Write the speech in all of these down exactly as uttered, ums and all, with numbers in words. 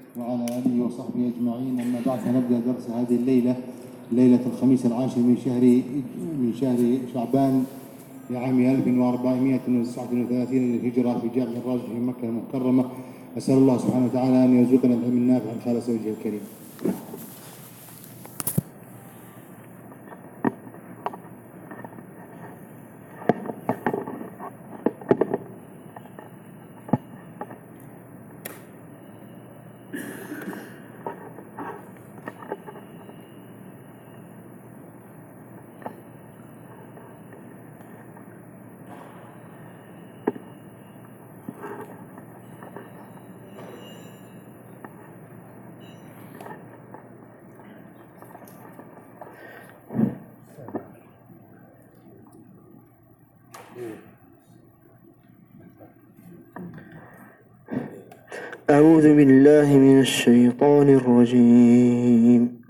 وعلى آله وصحبه أجمعين. أما بعد، فنبدأ درس هذه الليلة، ليلة الخميس العاشر من شهر من شهر شعبان لعام ألف وأربعمائة وتسعة وثلاثين للهجرة في جامع الراجح في مكة المكرمة. أسأل الله سبحانه وتعالى أن يرزقنا العلم النافع خالص وجهه الكريم. أعوذ بالله من الشيطان الرجيم.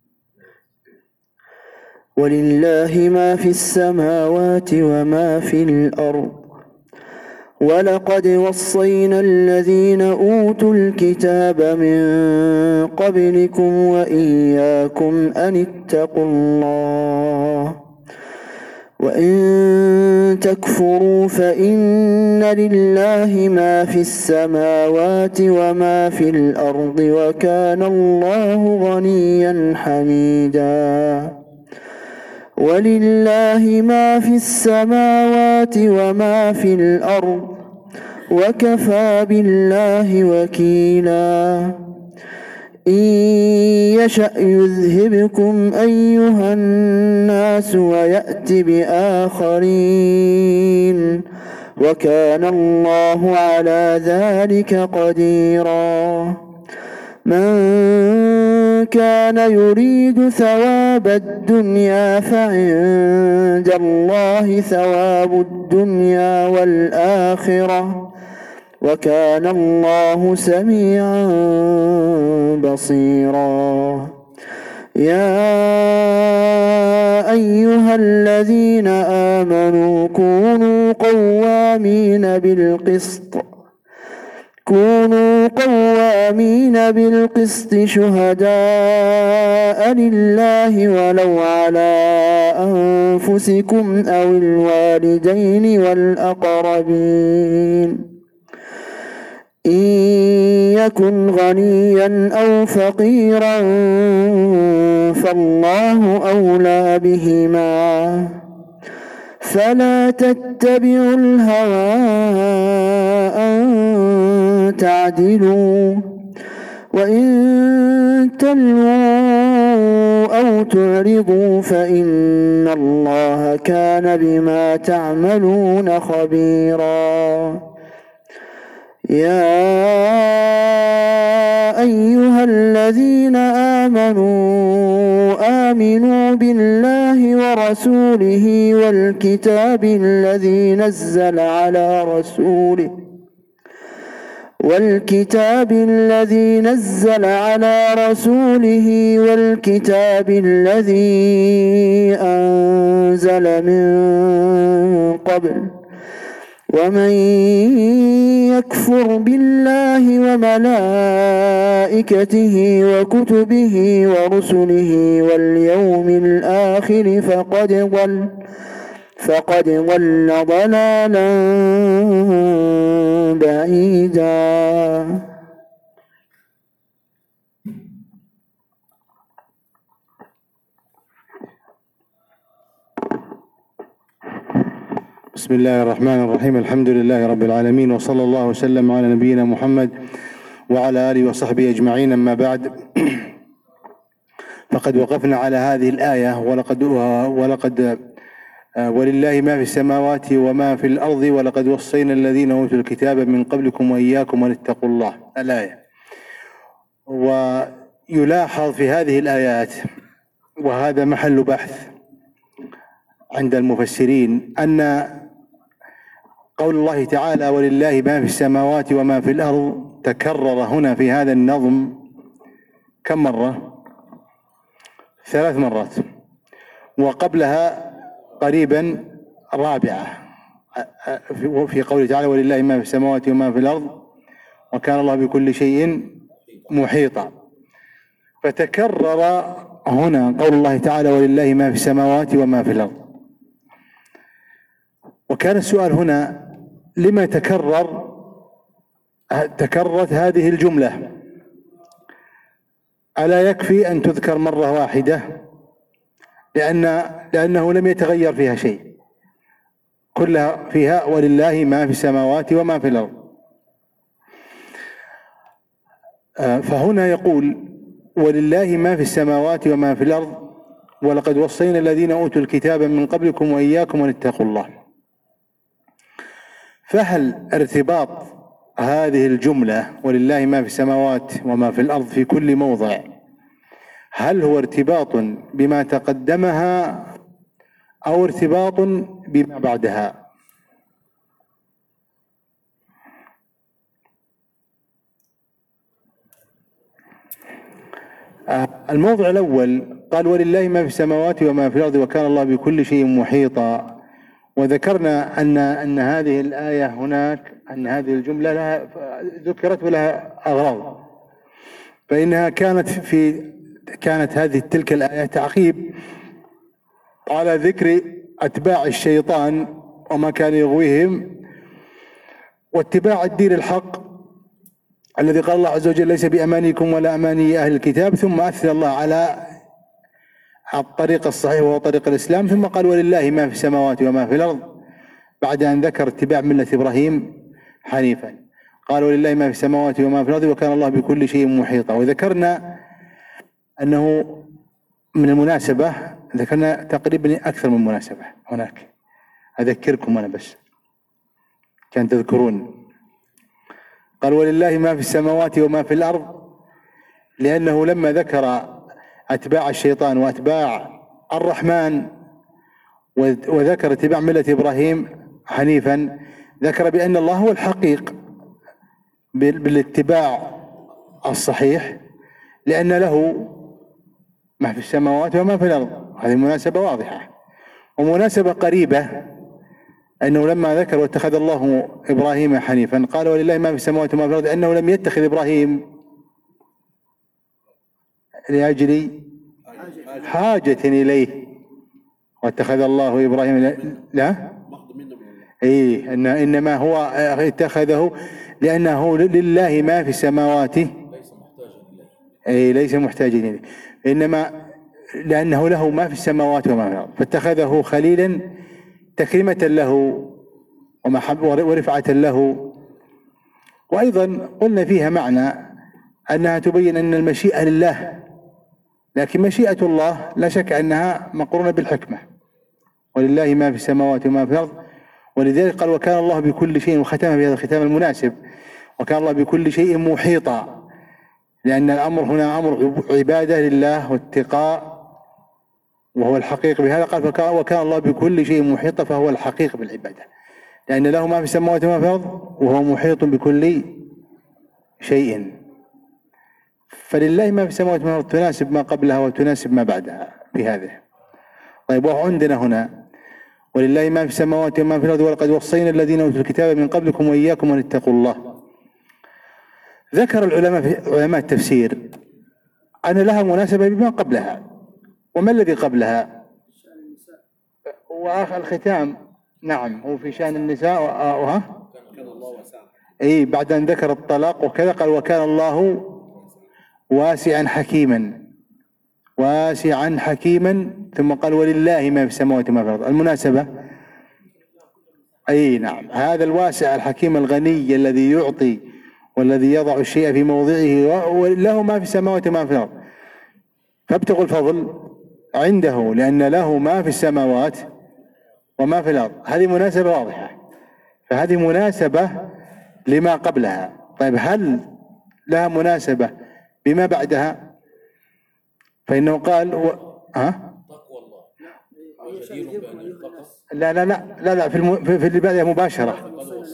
ولله ما في السماوات وما في الأرض ولقد وصينا الذين أوتوا الكتاب من قبلكم وإياكم أن اتقوا الله وإن تكفروا فإن لله ما في السماوات وما في الأرض وكان الله غنيا حميدا. ولله ما في السماوات وما في الأرض وكفى بالله وكيلا. إن يشأ يذهبكم أيها الناس ويأت بآخرين وكان الله على ذلك قديرا. من كان يريد ثواب الدنيا فعند الله ثواب الدنيا والآخرة وكان الله سميعا بصيرا. يا أيها الذين آمنوا كونوا قوامين بالقسط كونوا قوامين بالقسط شهداء لله ولو على أنفسكم أو الوالدين والأقربين إن يكن غنيا أو فقيرا فالله أولى بهما فلا تتبعوا الهوى أن تعدلوا وإن تلووا أو تعرضوا فإن الله كان بما تعملون خبيرا. يا أيها الذين آمنوا آمنوا بالله ورسوله والكتاب الذي نزل على رسوله والكتاب الذي نزل على رسوله والكتاب الذي أنزل من قبل ومن يكفر بالله وملائكته وكتبه ورسله واليوم الآخر فقد ضل فقد ضل ضلالا بعيدا. بسم الله الرحمن الرحيم. الحمد لله رب العالمين، وصلى الله وسلم على نبينا محمد وعلى آله وصحبه أجمعين. أما بعد، فقد وقفنا على هذه الآية ولقد ولقد ولله ما في السماوات وما في الأرض ولقد وصينا الذين أوتوا الكتاب من قبلكم وإياكم أن اتقوا الله، الآية. ويلاحظ في هذه الآيات، وهذا محل بحث عند المفسرين، أن قول الله تعالى ولله ما في السماوات وما في الأرض تكرر هنا في هذا النظم كم مرة؟ ثلاث مرات، وقبلها قريبا رابعة في قوله تعالى ولله ما في السماوات وما في الأرض وكان الله بكل شيء محيطا. فتكرر هنا قول الله تعالى ولله ما في السماوات وما في الأرض. وكان السؤال هنا لما تكرر تكررت هذه الجملة؟ ألا يكفي أن تذكر مرة واحدة؟ لأن لأنه لم يتغير فيها شيء، كلها فيها ولله ما في السماوات وما في الأرض. فهنا يقول ولله ما في السماوات وما في الأرض ولقد وصينا الذين أوتوا الكتاب من قبلكم وإياكم أن اتقوا الله. فهل ارتباط هذه الجملة ولله ما في السماوات وما في الأرض في كل موضع هل هو ارتباط بما تقدمها أو ارتباط بما بعدها؟ الموضع الأول قال ولله ما في السماوات وما في الأرض وكان الله بكل شيء محيطا. وذكرنا أن أن هذه الآية هناك أن هذه الجملة لها ذكرت ولها أغراض، فإنها كانت في كانت هذه تلك الآية تعقيب على ذكر أتباع الشيطان وما كان يغويهم واتباع الدين الحق الذي قال الله عز وجل ليس بأمانيكم ولا أماني أهل الكتاب، ثم أثنى الله على الطريق الصحيح وهو طريق الإسلام، ثم قال ولله ما في السماوات وما في الأرض بعد أن ذكر اتباع ملة إبراهيم حنيفا. قال ولله ما في السماوات وما في الأرض وكان الله بكل شيء محيطا. وذكرنا أنه من المناسبة ذكرنا تقريبا أكثر من مناسبة هناك، أذكركم أنا بس كان تذكرون. قال ولله ما في السماوات وما في الأرض لأنه لما ذكر أتباع الشيطان وأتباع الرحمن وذكر اتباع ملة إبراهيم حنيفا ذكر بأن الله هو الحقيق بالاتباع الصحيح لأن له ما في السماوات وما في الأرض. هذه مناسبة واضحة. ومناسبة قريبة أنه لما ذكر واتخذ الله إبراهيم حنيفا قال ولله ما في السماوات وما في الأرض أنه لم يتخذ إبراهيم لأجل حاجة إليه واتخذ الله إبراهيم لا إيه إن إنما هو اتخذه لأنه لله ما في السماوات إيه ليس محتاجا إليه، إنما لأنه له ما في السماوات وما في الأرض فاتخذه خليلا تكريمة له ومحبة ورفعة له. وأيضا قلنا فيها معنى أنها تبين أن المشيئة لله، لكن مشيئة الله لا شك أنها مقرونة بالحكمة ولله ما في السماوات وما في الأرض. ولذلك قال وكان الله بكل شيء وختمها بهذا الختام المناسب وكان الله بكل شيء محيطا، لأن الأمر هنا أمر عبادة لله واتقاء وهو الحقيق بهذا. قال وكان الله بكل شيء محيطا فهو الحقيق بالعبادة لأن له ما في السماوات وما في الأرض وهو محيط بكل شيء. فلله ما في السماوات وما في الأرض تناسب ما قبلها وتناسب ما بعدها في هذه. طيب وعندنا هنا ولله ما في السماوات وما في الأرض ولقد وصينا الذين أوتوا الكتاب من قبلكم وإياكم أن اتقوا الله. ذكر العلماء في علماء التفسير أن لها مناسبة بما قبلها. وما الذي قبلها؟ وآخر الختام نعم هو في شأن النساء وها أي بعد أن ذكر الطلاق وكذا قال وكان الله واسعا حكيما واسعا حكيما ثم قال ولله ما في السماوات وما في الأرض. المناسبة أي نعم هذا الواسع الحكيم الغني الذي يعطي والذي يضع الشيء في موضعه وله ما في السماوات وما في الأرض فابتغوا الفضل عنده لأن له ما في السماوات وما في الأرض. هذه مناسبة واضحة، فهذه مناسبة لما قبلها. طيب هل لها مناسبة بما بعدها؟ فإنه قال و... ها؟ لا لا لا لا لا في الم... في اللي بعدها مباشرة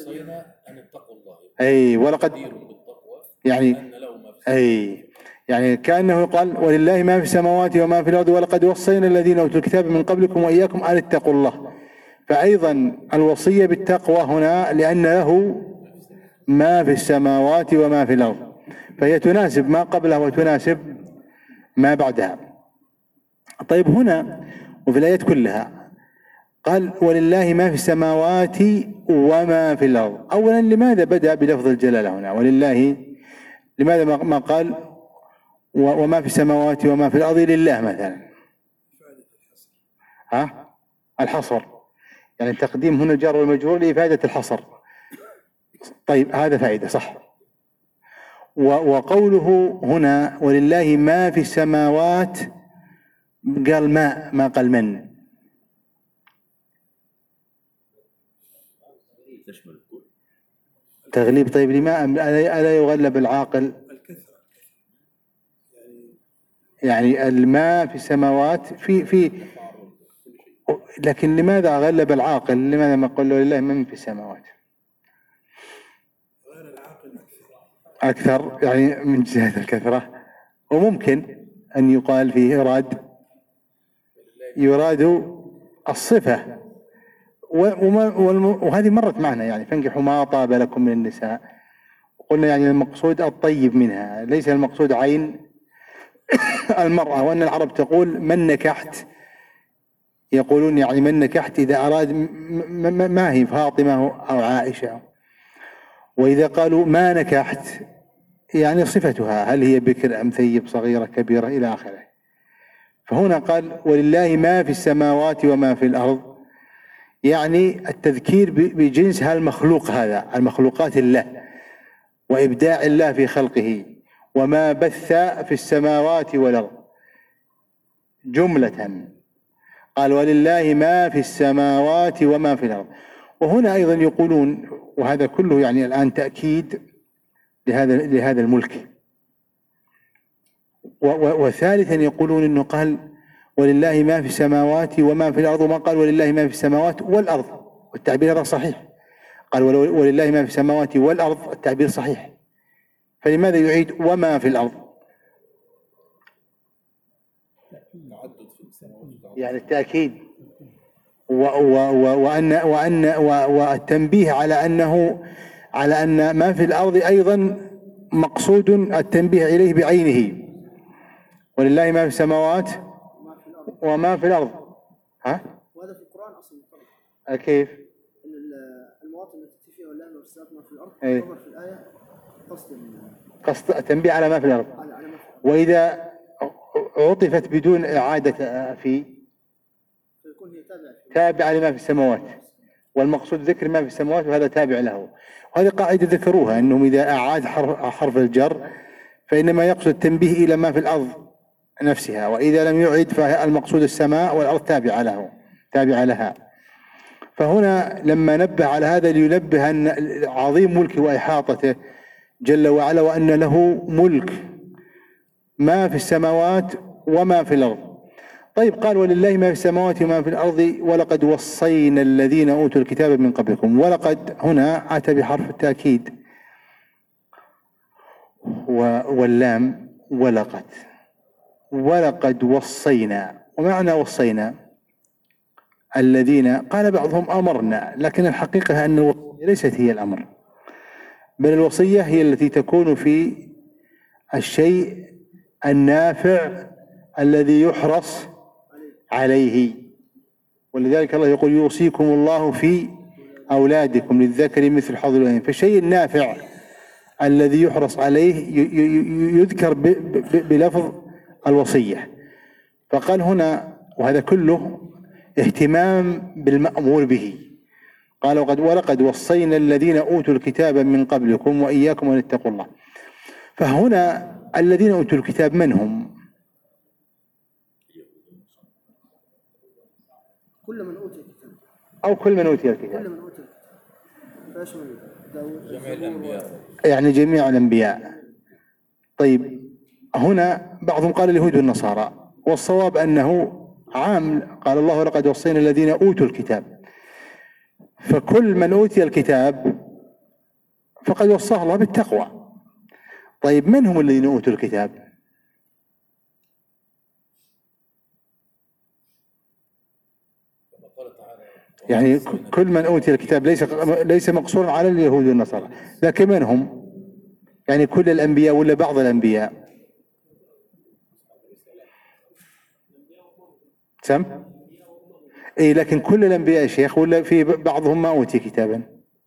أي ولقد يعني أي يعني كأنه قال ولله ما في السماوات وما في الأرض ولقد وصينا الذين أوتوا الكتاب من قبلكم وإياكم أن اتقوا الله. فأيضا الوصية بالتقوى هنا لأن له ما في السماوات وما في الأرض فهي تناسب ما قبلها وتناسب ما بعدها. طيب هنا وفي الآيات كلها قال ولله ما في السماوات وما في الأرض. أولا لماذا بدأ بلفظ الجلالة هنا ولله؟ لماذا ما قال وما في السماوات وما في الأرض لله مثلا؟ ها؟ الحصر، يعني التقديم هنا الجار والمجرور لإفادة الحصر. طيب هذا فائدة صح. وقوله هنا ولله ما في السماوات قال ما ما قال من. تغليب. طيب لما ألا يغلب العاقل؟ يعني الماء في السماوات في في لكن لماذا غلب العاقل؟ لماذا ما قال لله من في السماوات؟ أكثر يعني من جهة الكثرة. وممكن أن يقال فيه يراد يراد الصفة، وهذه مرت معنا يعني فانكحوا ما طاب لكم من النساء. قلنا يعني المقصود الطيب منها، ليس المقصود عين المرأة. وأن العرب تقول من نكحت، يقولون يعني من نكحت إذا أراد ما هي فاطمة أو عائشة. وإذا قالوا ما نكحت يعني صفتها هل هي بكر أم ثيب صغيرة كبيرة إلى آخره. فهنا قال ولله ما في السماوات وما في الأرض، يعني التذكير بجنس هالمخلوق هذا، المخلوقات الله وإبداع الله في خلقه وما بث في السماوات والأرض جملة. قال ولله ما في السماوات وما في الأرض. وهنا أيضا يقولون وهذا كله يعني الآن تأكيد لهذا لهذا الملك. وثالثا يقولون أنه قال ولله ما في السماوات وما في الأرض، وما قال ولله ما في السماوات والأرض، والتعبير هذا صحيح. قال ولله ما في السماوات والأرض، التعبير صحيح. فلماذا يعيد وما في الأرض؟ يعني التأكيد وأن وأن والتنبيه على أنه على أن ما في الأرض أيضا مقصود التنبيه إليه بعينه. ولله ما في السماوات وما في الأرض. ها؟ وهذا في القرآن أصلا مطلق. كيف؟ إن المواطن التي فيها والله ما في السماوات ما في الأرض أي. يعتبر في الآية قصد قصد التنبيه على ما في الأرض. على على ما في الأرض. وإذا عطفت بدون إعادة في فيكون هي تابعة تابعة لما في السماوات، والمقصود ذكر ما في السماوات وهذا تابع له. وهذه قاعدة ذكروها أنهم إذا أعاد حرف, حرف الجر فإنما يقصد التنبيه إلى ما في الأرض نفسها، وإذا لم يعد فالمقصود السماء والأرض تابعة له تابعة لها. فهنا لما نبه على هذا لينبه أن عظيم ملكه وإحاطته جل وعلا، وأن له ملك ما في السماوات وما في الأرض. طيب قال ولله ما في السماوات وما في الأرض ولقد وصينا الذين أوتوا الكتاب من قبلكم. ولقد هنا أتى بحرف التأكيد واللام ولقد ولقد وصينا. ومعنى وصينا الذين قال بعضهم أمرنا، لكن الحقيقة أن الوصية ليست هي الأمر، بل الوصية هي التي تكون في الشيء النافع الذي يحرص عليه. ولذلك الله يقول يوصيكم الله في أولادكم للذكر مثل حظ الأنثيين. فالشيء النافع الذي يحرص عليه يذكر بلفظ الوصية. فقال هنا وهذا كله اهتمام بالمأمور به. قال وقد ولقد وصينا الذين أوتوا الكتاب من قبلكم وإياكم أن اتقوا الله. فهنا الذين أوتوا الكتاب من هم؟ كل من أوتي الكتاب أو كل من أوتي الكتاب، كل من أوتي الكتاب فيشمل داود جميع الأنبياء، يعني جميع الأنبياء. طيب هنا بعضهم قال اليهود والنصارى، والصواب أنه عام. قال الله لقد وصينا الذين أوتوا الكتاب، فكل من أوتي الكتاب فقد وصاه الله بالتقوى. طيب من هم الذين أوتوا الكتاب؟ يعني كل من أوتي الكتاب ليس ليس مقصورا على اليهود والنصارى، لكن من هم؟ يعني كل الأنبياء ولا بعض الأنبياء؟ سم؟ إيه لكن كل الأنبياء يا شيخ ولا في بعضهم ما أوتي كتابا؟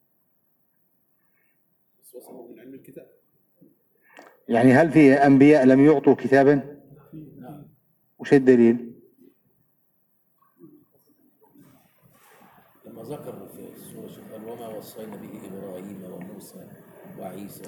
يعني هل في أنبياء لم يعطوا كتابا؟ وش الدليل؟ لما ذكر في السورة قال وما وصينا به إبراهيم وموسى وعيسى،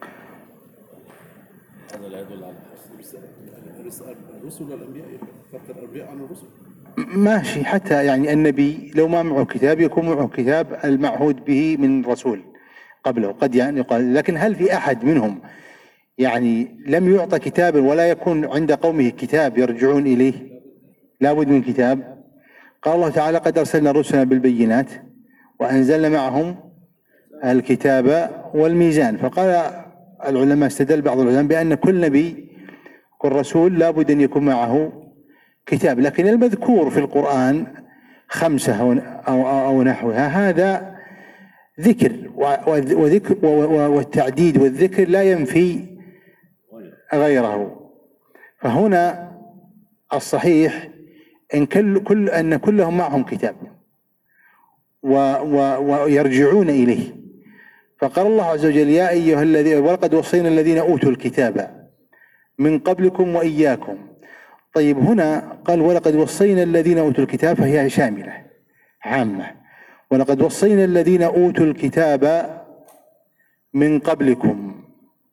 هذا لا يدل على حصر الرسل والأنبياء، فرق الأنبياء عن الرسل ماشي. حتى يعني النبي لو ما معه كتاب يكون معه كتاب المعهود به من رسول قبله قد يعني يقال، لكن هل في أحد منهم يعني لم يعطى كتابا ولا يكون عند قومه كتاب يرجعون إليه؟ لابد من كتاب. قال الله تعالى قد أرسلنا رسلنا بالبينات وأنزلنا معهم الكتاب والميزان. فقال العلماء استدل بعض العلماء بأن كل نبي كل رسول لابد أن يكون معه كتاب، لكن المذكور في القرآن خمسة أو, أو, أو نحوها هذا ذكر، وذكر والتعديد والذكر لا ينفي غيره. فهنا الصحيح إن كل, كل أن كلهم معهم كتاب و و ويرجعون إليه. فقال الله عز وجل يا أيها الذين ولقد وصينا الذين أوتوا الكتاب من قبلكم وإياكم. طيب هنا قال ولقد وصينا الذين أوتوا الكتاب، فهي شاملة عامة. ولقد وصينا الذين أوتوا الكتاب من قبلكم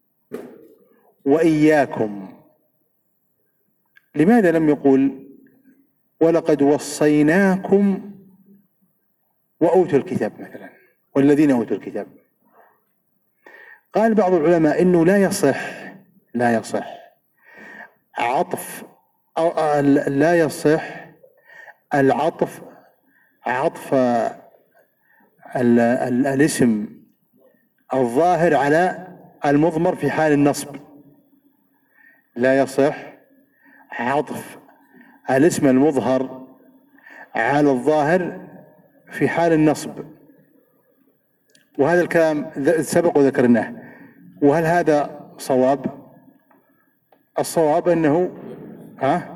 وإياكم. لماذا لم يقول ولقد وصيناكم وأوتوا الكتاب مثلا والذين أوتوا الكتاب؟ قال بعض العلماء إنه لا يصح لا يصح عطف أو لا يصح العطف عطف ال ال الاسم الظاهر على المضمر في حال النصب. لا يصح عطف الاسم المظهر على الظاهر في حال النصب، وهذا الكلام سبق وذكرناه. وهل هذا صواب؟ الصواب أنه ها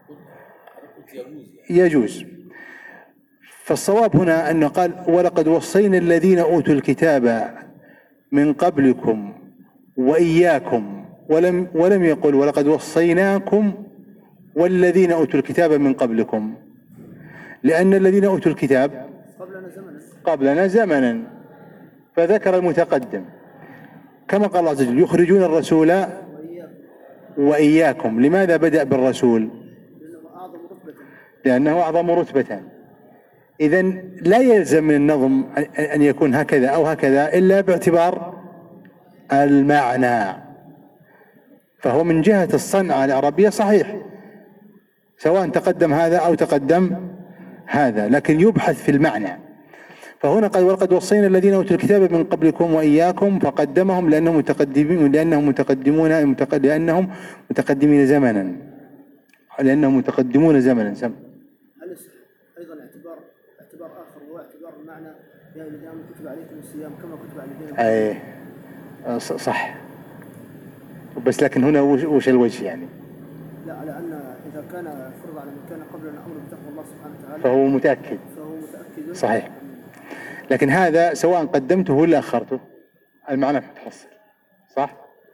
يجوز. فالصواب هنا أنه قال ولقد وصينا الذين أوتوا الكتاب من قبلكم وإياكم، ولم ولم يقل ولقد وصيناكم والذين أوتوا الكتاب من قبلكم، لأن الذين أوتوا الكتاب قبلنا زمنا قبلنا زمنا فذكر المتقدم، كما قال الله عز وجل يخرجون الرسول وإياكم. لماذا بدأ بالرسول؟ لأنه أعظم رتبة لأنه أعظم رتبة. إذن لا يلزم من النظم أن يكون هكذا أو هكذا إلا باعتبار المعنى. فهو من جهة الصنعة العربية صحيح، سواء تقدم هذا أو تقدم هذا، لكن يبحث في المعنى. فهنا قال ولقد وصينا الذين أوتوا الكتاب من قبلكم وإياكم، فقدمهم لأنهم متقدمين لأنهم متقدمون لأنهم متقدمين زمنا لأنهم متقدمون زمنا. هل أيضا اعتبار اعتبار آخر وهو اعتبار المعنى يا أيها الذين آمنوا كتب عليكم الصيام كما كتب على الذين أي صح، بس لكن هنا وش الوجه يعني؟ لا، على أن إذا كان فرض على من كان قبلنا أمر بتقوى الله سبحانه وتعالى فهو متأكد فهو متأكد صحيح. لكن هذا سواء قدمته ولا أخرته المعنى متحصل صح.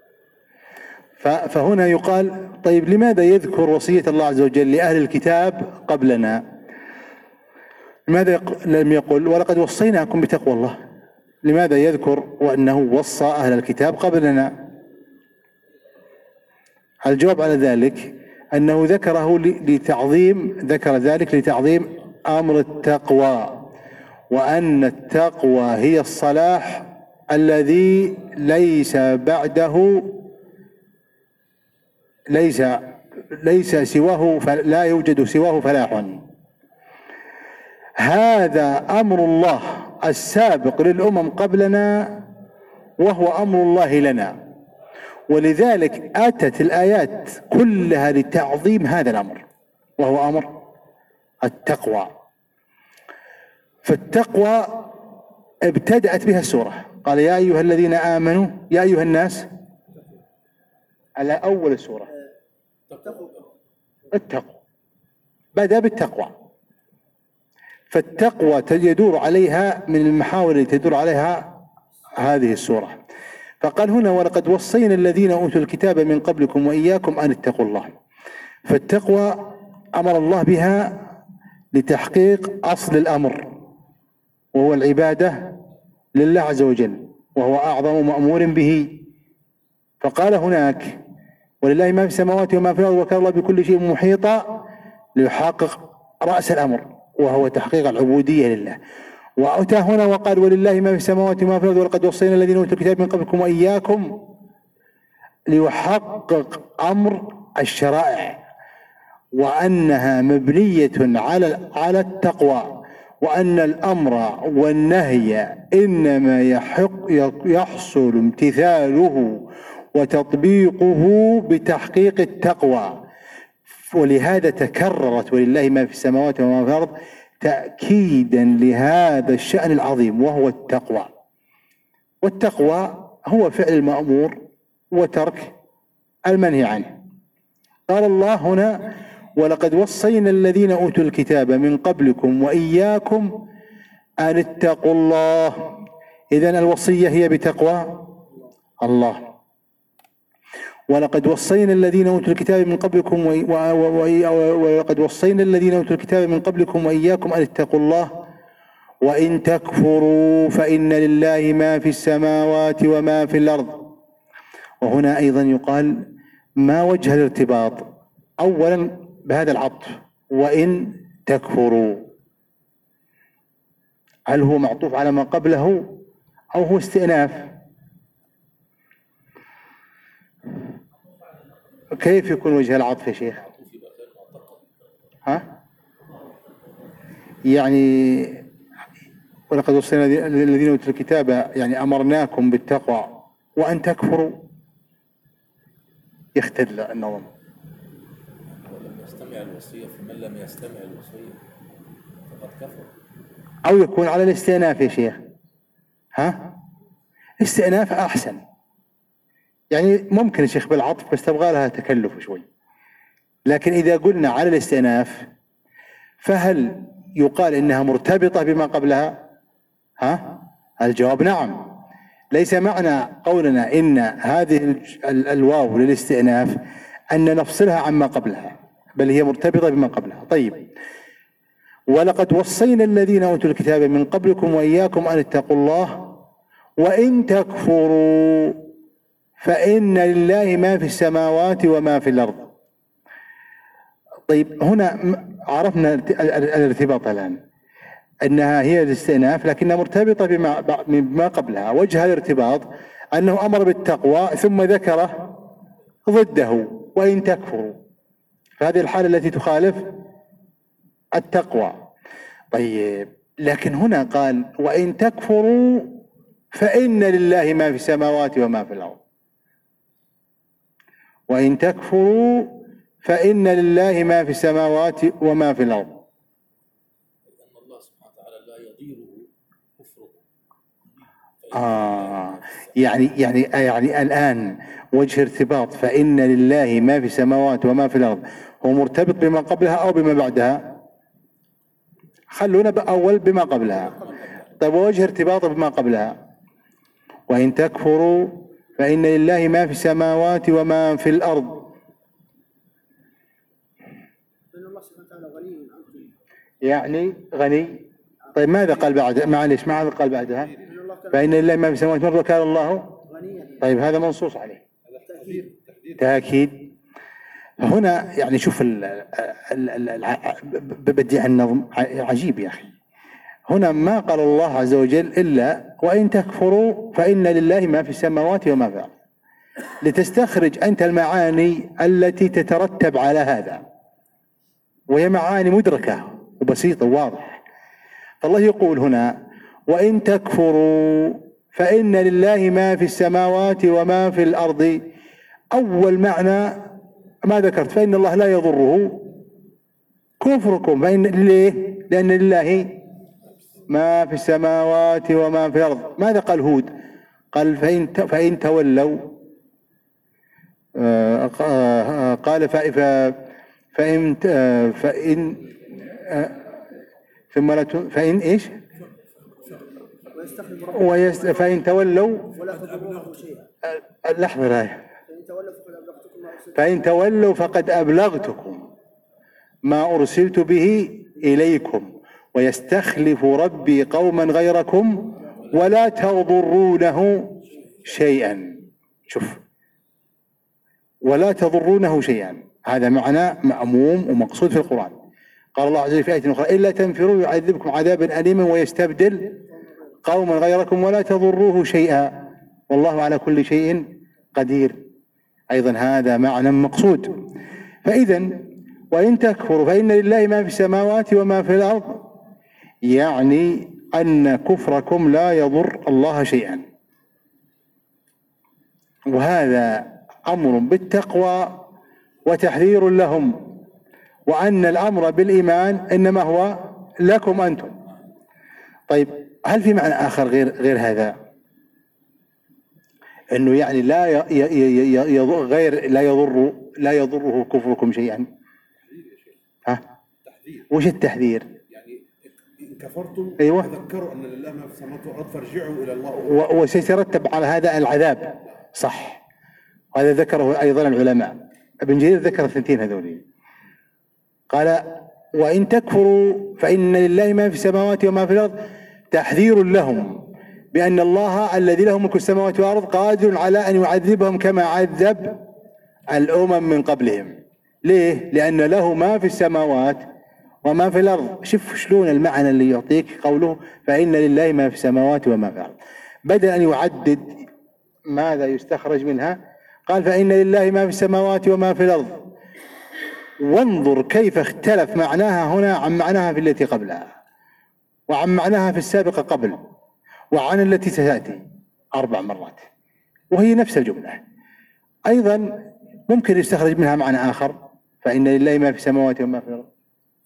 فهنا يقال طيب لماذا يذكر وصية الله عز وجل لأهل الكتاب قبلنا؟ لماذا لم يقل ولقد وصيناكم بتقوى الله؟ لماذا يذكر وأنه وصى أهل الكتاب قبلنا؟ الجواب على ذلك أنه ذكره لتعظيم ذكر ذلك لتعظيم أمر التقوى، وأن التقوى هي الصلاح الذي ليس بعده ليس ليس سواه لا يوجد سواه فلاح. هذا أمر الله السابق للأمم قبلنا وهو أمر الله لنا، ولذلك أتت الآيات كلها لتعظيم هذا الأمر وهو أمر التقوى. فالتقوى ابتدأت بها السورة، قال يا أيها الذين آمنوا يا أيها الناس على أول السورة تقوى. التقوى، بدأ بالتقوى. فالتقوى يدور عليها من المحاور التي تدور عليها هذه السورة. فقال هنا ولقد وصينا الذين أوتوا الكتاب من قبلكم وإياكم أن اتقوا الله. فالتقوى أمر الله بها لتحقيق أصل الأمر، وهو العبادة لله عز وجل، وهو أعظم مأمور به. فقال هناك ولله ما في السماوات وما في الأرض وكان الله بكل شيء محيطا، ليحقق رأس الأمر وهو تحقيق العبودية لله. وأتى هنا وقال ولله ما في السماوات وما في الأرض ولقد وصينا الذين أوتوا الكتاب من قبلكم وإياكم، ليحقق أمر الشرائع وأنها مبنية على على التقوى، وأن الأمر والنهي إنما يحق يحصل امتثاله وتطبيقه بتحقيق التقوى. ولهذا تكررت ولله ما في السماوات وما في الأرض تأكيدا لهذا الشأن العظيم وهو التقوى. والتقوى هو فعل المأمور وترك المنهي عنه. قال الله هنا ولقد وصينا الذين أوتوا الكتاب من قبلكم وإياكم أن اتقوا الله. إذن الوصية هي بتقوى الله. ولقد وصينا الذين أوتوا الكتاب من قبلكم ولقد وصينا الذين أوتوا الكتاب من قبلكم وإياكم أن اتقوا الله وإن تكفروا فإن لله ما في السماوات وما في الأرض. وهنا أيضا يقال ما وجه الارتباط؟ أولا بهذا العطف وإن تكفروا، هل هو معطوف على ما قبله أو هو استئناف؟ كيف يكون وجه العطف يا شيخ؟ ها؟ يعني ولقد وصينا الذين أوتوا الكتاب يعني أمرناكم بالتقوى وأن تكفروا، يختل النظم. ولم يستمع الوصية فمن لم يستمع الوصية فقد كفر. أو يكون على الاستئناف يا شيخ. ها؟ استئناف أحسن، يعني ممكن يا شيخ بالعطف بس تبغى لها تكلف شوي. لكن إذا قلنا على الاستئناف فهل يقال إنها مرتبطة بما قبلها؟ ها؟ الجواب نعم. ليس معنى قولنا إن هذه الواو للاستئناف أن نفصلها عما قبلها، بل هي مرتبطة بما قبلها. طيب ولقد وصينا الذين أوتوا الكتاب من قبلكم وإياكم أن اتقوا الله وإن تكفروا فإن لله ما في السماوات وما في الأرض. طيب هنا عرفنا الارتباط الآن أنها هي الاستئناف لكنها مرتبطة بما, بما قبلها. وجه الارتباط أنه أمر بالتقوى ثم ذكر ضده وإن تكفروا، فهذه الحالة التي تخالف التقوى. طيب لكن هنا قال وإن تكفروا فإن لله ما في السماوات وما في الأرض. وإن تكفروا فإن لله ما في السماوات وما في الأرض. أن الله سبحانه وتعالى لا يضيره كفره. آه يعني يعني يعني الآن وجه ارتباط فإن لله ما في السماوات وما في الأرض هو مرتبط بما قبلها أو بما بعدها؟ خلونا بأول بما قبلها. طيب وجه ارتباطه بما قبلها وإن تكفروا فإن لله ما في السماوات وما في الأرض. يعني غني. طيب ماذا قال بعد؟ معلش ماذا قال بعدها؟ فإن لله ما في السماوات والأرض وكان الله. طيب هذا منصوص عليه تأكيد. هنا يعني شوف بديع النظم عجيب يا أخي. هنا ما قال الله عز وجل إلا وإن تكفروا فإن لله ما في السماوات وما في الأرض، لتستخرج أنت المعاني التي تترتب على هذا، وهي معاني مدركة وبسيطة وواضحة. فالله يقول هنا وإن تكفروا فإن لله ما في السماوات وما في الأرض. أول معنى ما ذكرت فإن الله لا يضره كفركم. فإن ليه؟ لأن لله ما في السماوات وما في الأرض. ماذا قال هود؟ قال فإن فإن تولوا قال فإن فإن ثم لا فإن إيش ويست فإن تولوا ولا تضروه شيئا. لحظة الآية فإن تولوا فقد أبلغتكم ما أرسلت فإن تولوا فقد أبلغتكم ما أرسلت به. به إليكم ويستخلف ربي قوما غيركم ولا تضرونه شيئا. شوف، ولا تضرونه شيئا، هذا معنى مأموم ومقصود في القرآن. قال الله عز وجل في آية أخرى إلا تنفروا يعذبكم عذابا أليما ويستبدل قوما غيركم ولا تضروه شيئا والله على كل شيء قدير. أيضا هذا معنى مقصود. فإذا وإن تكفروا فإن لله ما في السماوات وما في الأرض، يعني أن كفركم لا يضر الله شيئا، وهذا أمر بالتقوى وتحذير لهم، وأن الأمر بالإيمان إنما هو لكم أنتم. طيب، هل في معنى آخر غير غير هذا؟ إنه يعني لا ي ي ي ي غير لا يضر لا يضره كفركم شيئا. ها؟ وش التحذير؟ يعني إن كفرتم أيوة. تذكروا أن لله ما في السماوات والأرض فارجعوا إلى الله. وسيترتب على هذا العذاب. صح، وهذا ذكره أيضا العلماء. ابن جرير ذكر الثنتين هذولين. قال وإن تكفروا فإن لله ما في السماوات وما في الأرض تحذير لهم بأن الله الذي له ملك السماوات والأرض قادر على أن يعذبهم كما عذب الأمم من قبلهم. ليه؟ لأن له ما في السماوات وما في الأرض. شوف شلون المعنى اللي يعطيك قوله فإن لله ما في السماوات وما في الأرض، بدل أن يعدد ماذا يستخرج منها قال فإن لله ما في السماوات وما في الأرض. وانظر كيف اختلف معناها هنا عن معناها في التي قبلها، وعن معناها في السابقة قبل، وعن التي ستأتي أربع مرات، وهي نفس الجملة. أيضا ممكن يستخرج منها معنى آخر فإن لله ما في السماوات وما في الأرض.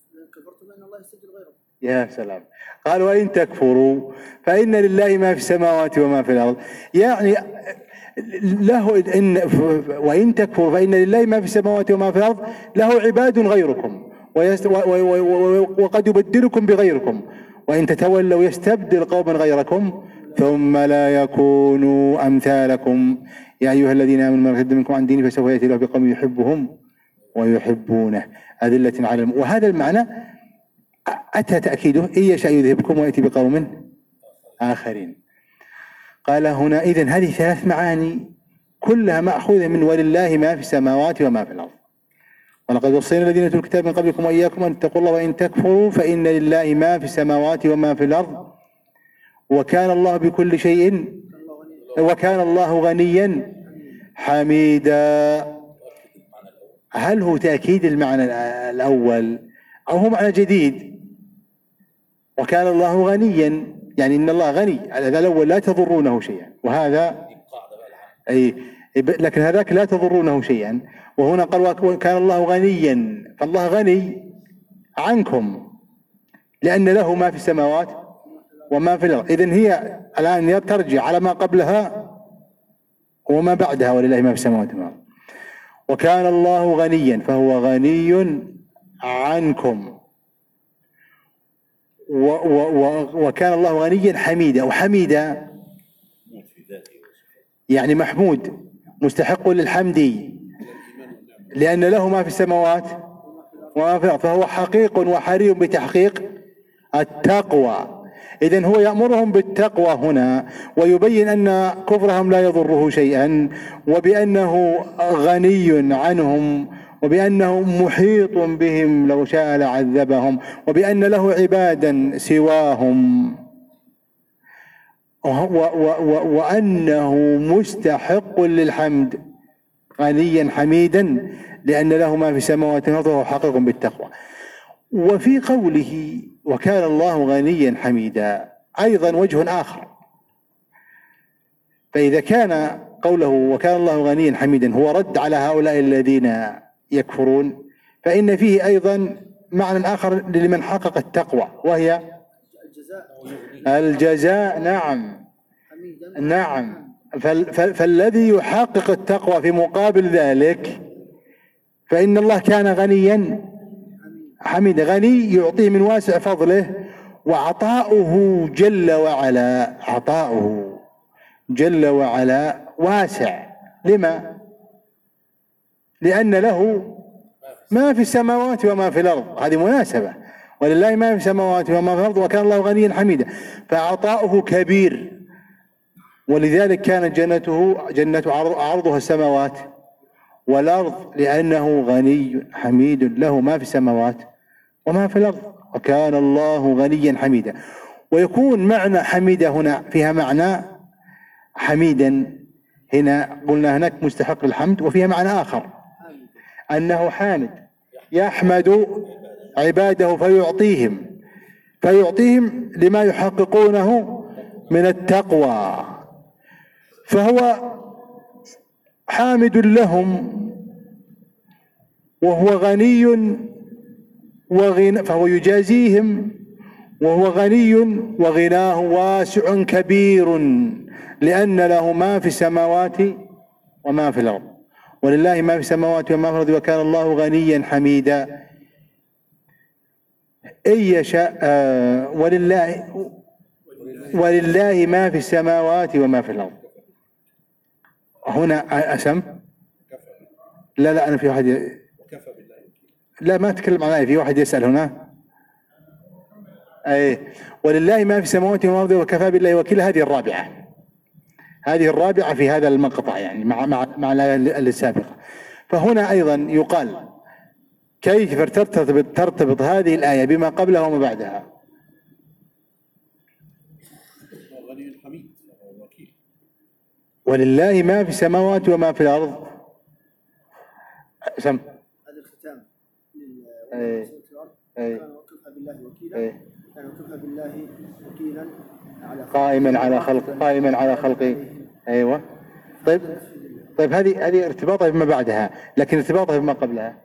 يا سلام. قال وإن تكفروا فإن لله ما في السماوات وما في الأرض، يعني له إن وإن تكفروا فإن لله ما في السماوات وما في الأرض له عباد غيركم وقد يبدلكم بغيركم وإن تتولوا يستبدل قوما غيركم ثم لا يكونوا أمثالكم يا أيها الذين آمنوا من يرتد منكم عن دينه فسوف يأتي الله بقوم يحبهم ويحبونه أذلة على الم... وهذا المعنى أتى تأكيده إن يشاء يذهبكم ويأتي بقوم آخرين. قال هنا إذن هذه ثلاث معاني كلها مأخوذة من ولله ما في السماوات وما في الأرض. ولقد وصينا الذين أوتوا الكتاب من قبلكم وإياكم أن اتقوا الله وإن تكفروا فإن لله ما في السماوات وما في الأرض وكان الله بكل شيء وكان الله غنيا حميدا. هل هو تأكيد المعنى الأول أو هو معنى جديد؟ وكان الله غنيا يعني إن الله غني، هذا الأول لا تضرونه شيئا، وهذا أي لكن هذاك لا تضرونه شيئا. وهنا قال وكان الله غنيا، فالله غني عنكم لأن له ما في السماوات وما في الأرض. إذن هي الآن ترجع على ما قبلها وما بعدها ولله ما في السماوات وما في الأرض. وكان الله غنيا فهو غني عنكم و و و وكان الله غنيا حميدا. وحميدا يعني محمود مستحق للحمد لأن له ما في السماوات وما في الأرض، فهو حقيق وحري بتحقيق التقوى. إذن هو يأمرهم بالتقوى هنا ويبين أن كفرهم لا يضره شيئا وبأنه غني عنهم وبأنه محيط بهم لو شاء لعذبهم وبأن له عبادا سواهم وأنه مستحق للحمد غنيا حميدا لأن له ما في السماوات والأرض وهو حقيق بالتقوى. وفي قوله وكان الله غنيا حميدا أيضا وجه آخر. فإذا كان قوله وكان الله غنيا حميدا هو رد على هؤلاء الذين يكفرون، فإن فيه أيضا معنى آخر لمن حقق التقوى وهي الجزاء. نعم نعم فالذي يحقق التقوى في مقابل ذلك فإن الله كان غنيا حميدا. غني يعطيه من واسع فضله، وعطاؤه جل وعلا عطاؤه جل وعلا واسع. لما؟ لأن له ما في السماوات وما في الأرض، هذه مناسبة. ولله ما في السماوات وما في الأرض وكان الله غنيا حميدا، فعطاؤه كبير. ولذلك كانت جنته جنة عرضها السماوات والأرض، لأنه غني حميد له ما في السماوات وما في الأرض وكان الله غنيا حميدا. ويكون معنى حميدا هنا فيها معنى حميدا، هنا قلنا هناك مستحق الحمد، وفيها معنى آخر أنه حامد يحمد عباده فيعطيهم فيعطيهم لما يحققونه من التقوى، فهو حامد لهم وهو غني وغنى، فهو يجازيهم وهو غني وغناه واسع كبير، لأن له ما في السماوات وما في الأرض، ولله ما في السماوات وما في الأرض وكان الله غنيا حميدا. إن يشاء آه ولله ولله ما في السماوات وما في الأرض. هنا أسم لا لا أنا في واحد ي... لا ما أتكلم عن آية، في واحد يسأل هنا أي ولله ما في السماوات وما في الأرض وكفى بالله وكيلا. هذه الرابعة هذه الرابعة في هذا المقطع، يعني مع مع مع الآية السابقة. فهنا أيضا يقال كيف ترتبط ترتبط هذه الآية بما قبلها وما بعدها. ولله ما في السماوات وما في الأرض. سم هذا الختام أي أي وكفى بالله وكيلا، كان وكفى بالله وكيلا على قائما على خلق قائما على خلقه. أيوة. طيب طيب هذه هذه ارتباطها بما بعدها، لكن ارتباطها بما قبلها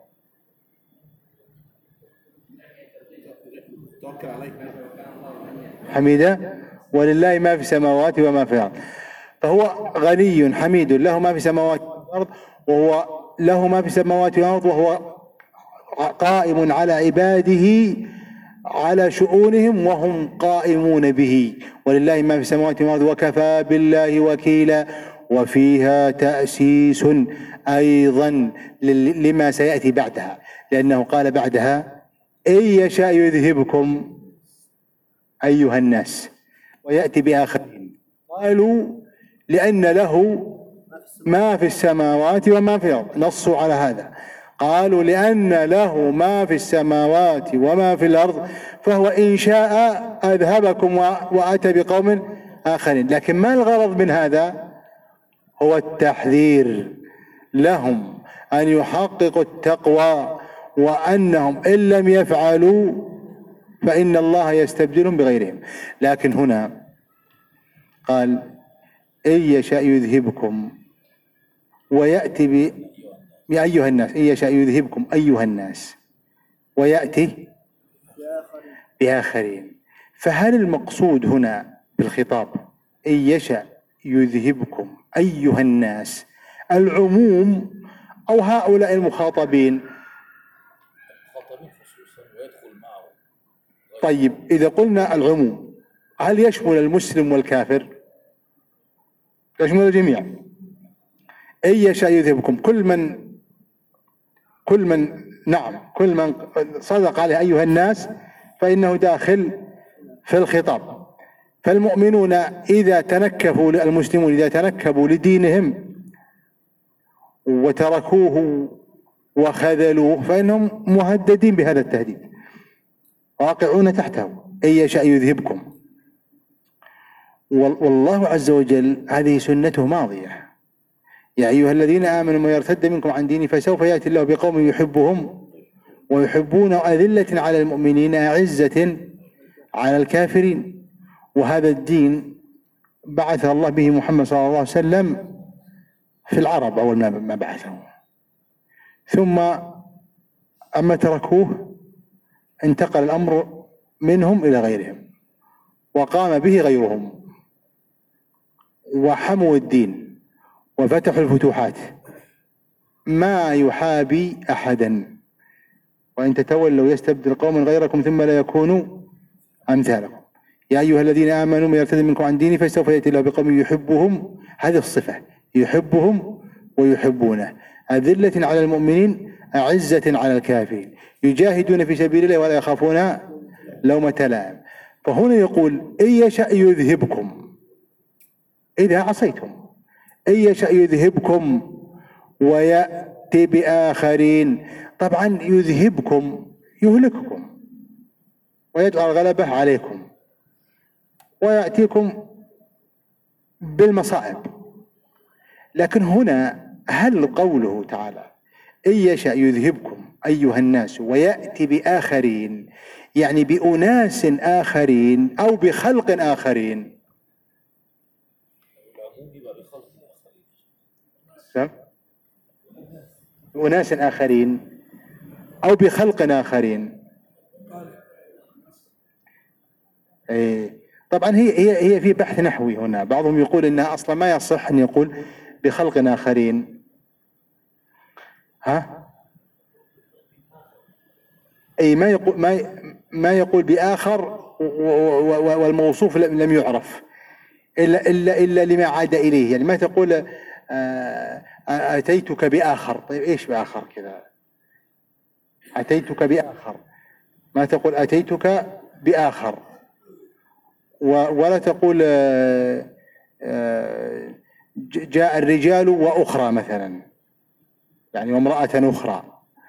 حميدة. ولله ما في السماوات وما في الأرض، فهو غني حميد له ما في السماوات والأرض، وهو له ما في السماوات والأرض، وهو قائم على عباده على شؤونهم وهم قائمون به. ولله ما في السماوات والأرض وكفى بالله وكيلا. وفيها تأسيس أيضا لما سيأتي بعدها، لأنه قال بعدها إن يشاء يذهبكم أيها الناس ويأتي بآخرين. قالوا لأن له ما في السماوات وما في الأرض، نصوا على هذا. قالوا لأن له ما في السماوات وما في الأرض فهو إن شاء أذهبكم وأتى بقوم آخرين. لكن ما الغرض من هذا؟ هو التحذير لهم أن يحققوا التقوى، وأنهم إن لم يفعلوا فإن الله يستبدلهم بغيرهم. لكن هنا قال إن يشاء يذهبكم ويأتي ب يا أيها الناس، إن يشاء يذهبكم أيها الناس ويأتي بآخرين. فهل المقصود هنا بالخطاب إن يشاء يذهبكم أيها الناس العموم أو هؤلاء المخاطبين؟ المخاطبين خصوصا ويدخل معه. طيب إذا قلنا العموم هل يشمل المسلم والكافر؟ يشمل الجميع. إن يشاء يذهبكم كل من كل من نعم كل من صدق عليه أيها الناس فإنه داخل في الخطاب. فالمؤمنون إذا تنكفوا المسلمون إذا تنكبوا لدينهم وتركوه وخذلوه فإنهم مهددين بهذا التهديد، واقعون تحته. إن يشاء يذهبكم، والله عز وجل هذه سنته ماضية. يا أيها الذين آمنوا من يرتد منكم عن دينه فسوف يأتي الله بقوم يحبهم ويحبون أذلة على المؤمنين أعزة على الكافرين. وهذا الدين بعث الله به محمد صلى الله عليه وسلم في العرب أول ما بعثه، ثم أما تركوه انتقل الأمر منهم إلى غيرهم وقام به غيرهم وحموا الدين وفتحوا الفتوحات ما يحابي أحدا، وإن تتولوا يستبدل قوما غيركم ثم لا يكونوا أمثالكم. يا أيها الذين آمنوا من يرتد منكم عن دينه فسوف يأتي الله بقوم يحبهم، هذه الصفة، يحبهم ويحبونه، أذلة على المؤمنين أعزة على الكافرين، يجاهدون في سبيل الله ولا يخافون لومة لائم. فهنا يقول إن يشأ يذهبكم إذا عصيتم، إن يشأ يذهبكم ويأتي بآخرين. طبعا يذهبكم يهلككم ويجعل غلبه عليكم ويأتيكم بالمصائب. لكن هنا هل قوله تعالى إن يشأ يذهبكم أيها الناس ويأتي بآخرين يعني بأناس آخرين أو بخلق آخرين؟ أناس آخرين أو بخلق آخرين. إيه. طبعا هي هي هي في بحث نحوي هنا، بعضهم يقول إنها أصلا ما يصح أن يقول بخلق آخرين. ها؟ أي ما يقول ما ما يقول بآخر والموصوف لم يعرف إلا إلا إلا لما عاد إليه، يعني ما تقول أتيتك بآخر. طيب إيش بآخر كذا؟ أتيتك بآخر، ما تقول أتيتك بآخر، ولا تقول جاء الرجال وأخرى مثلا، يعني وامرأة أخرى.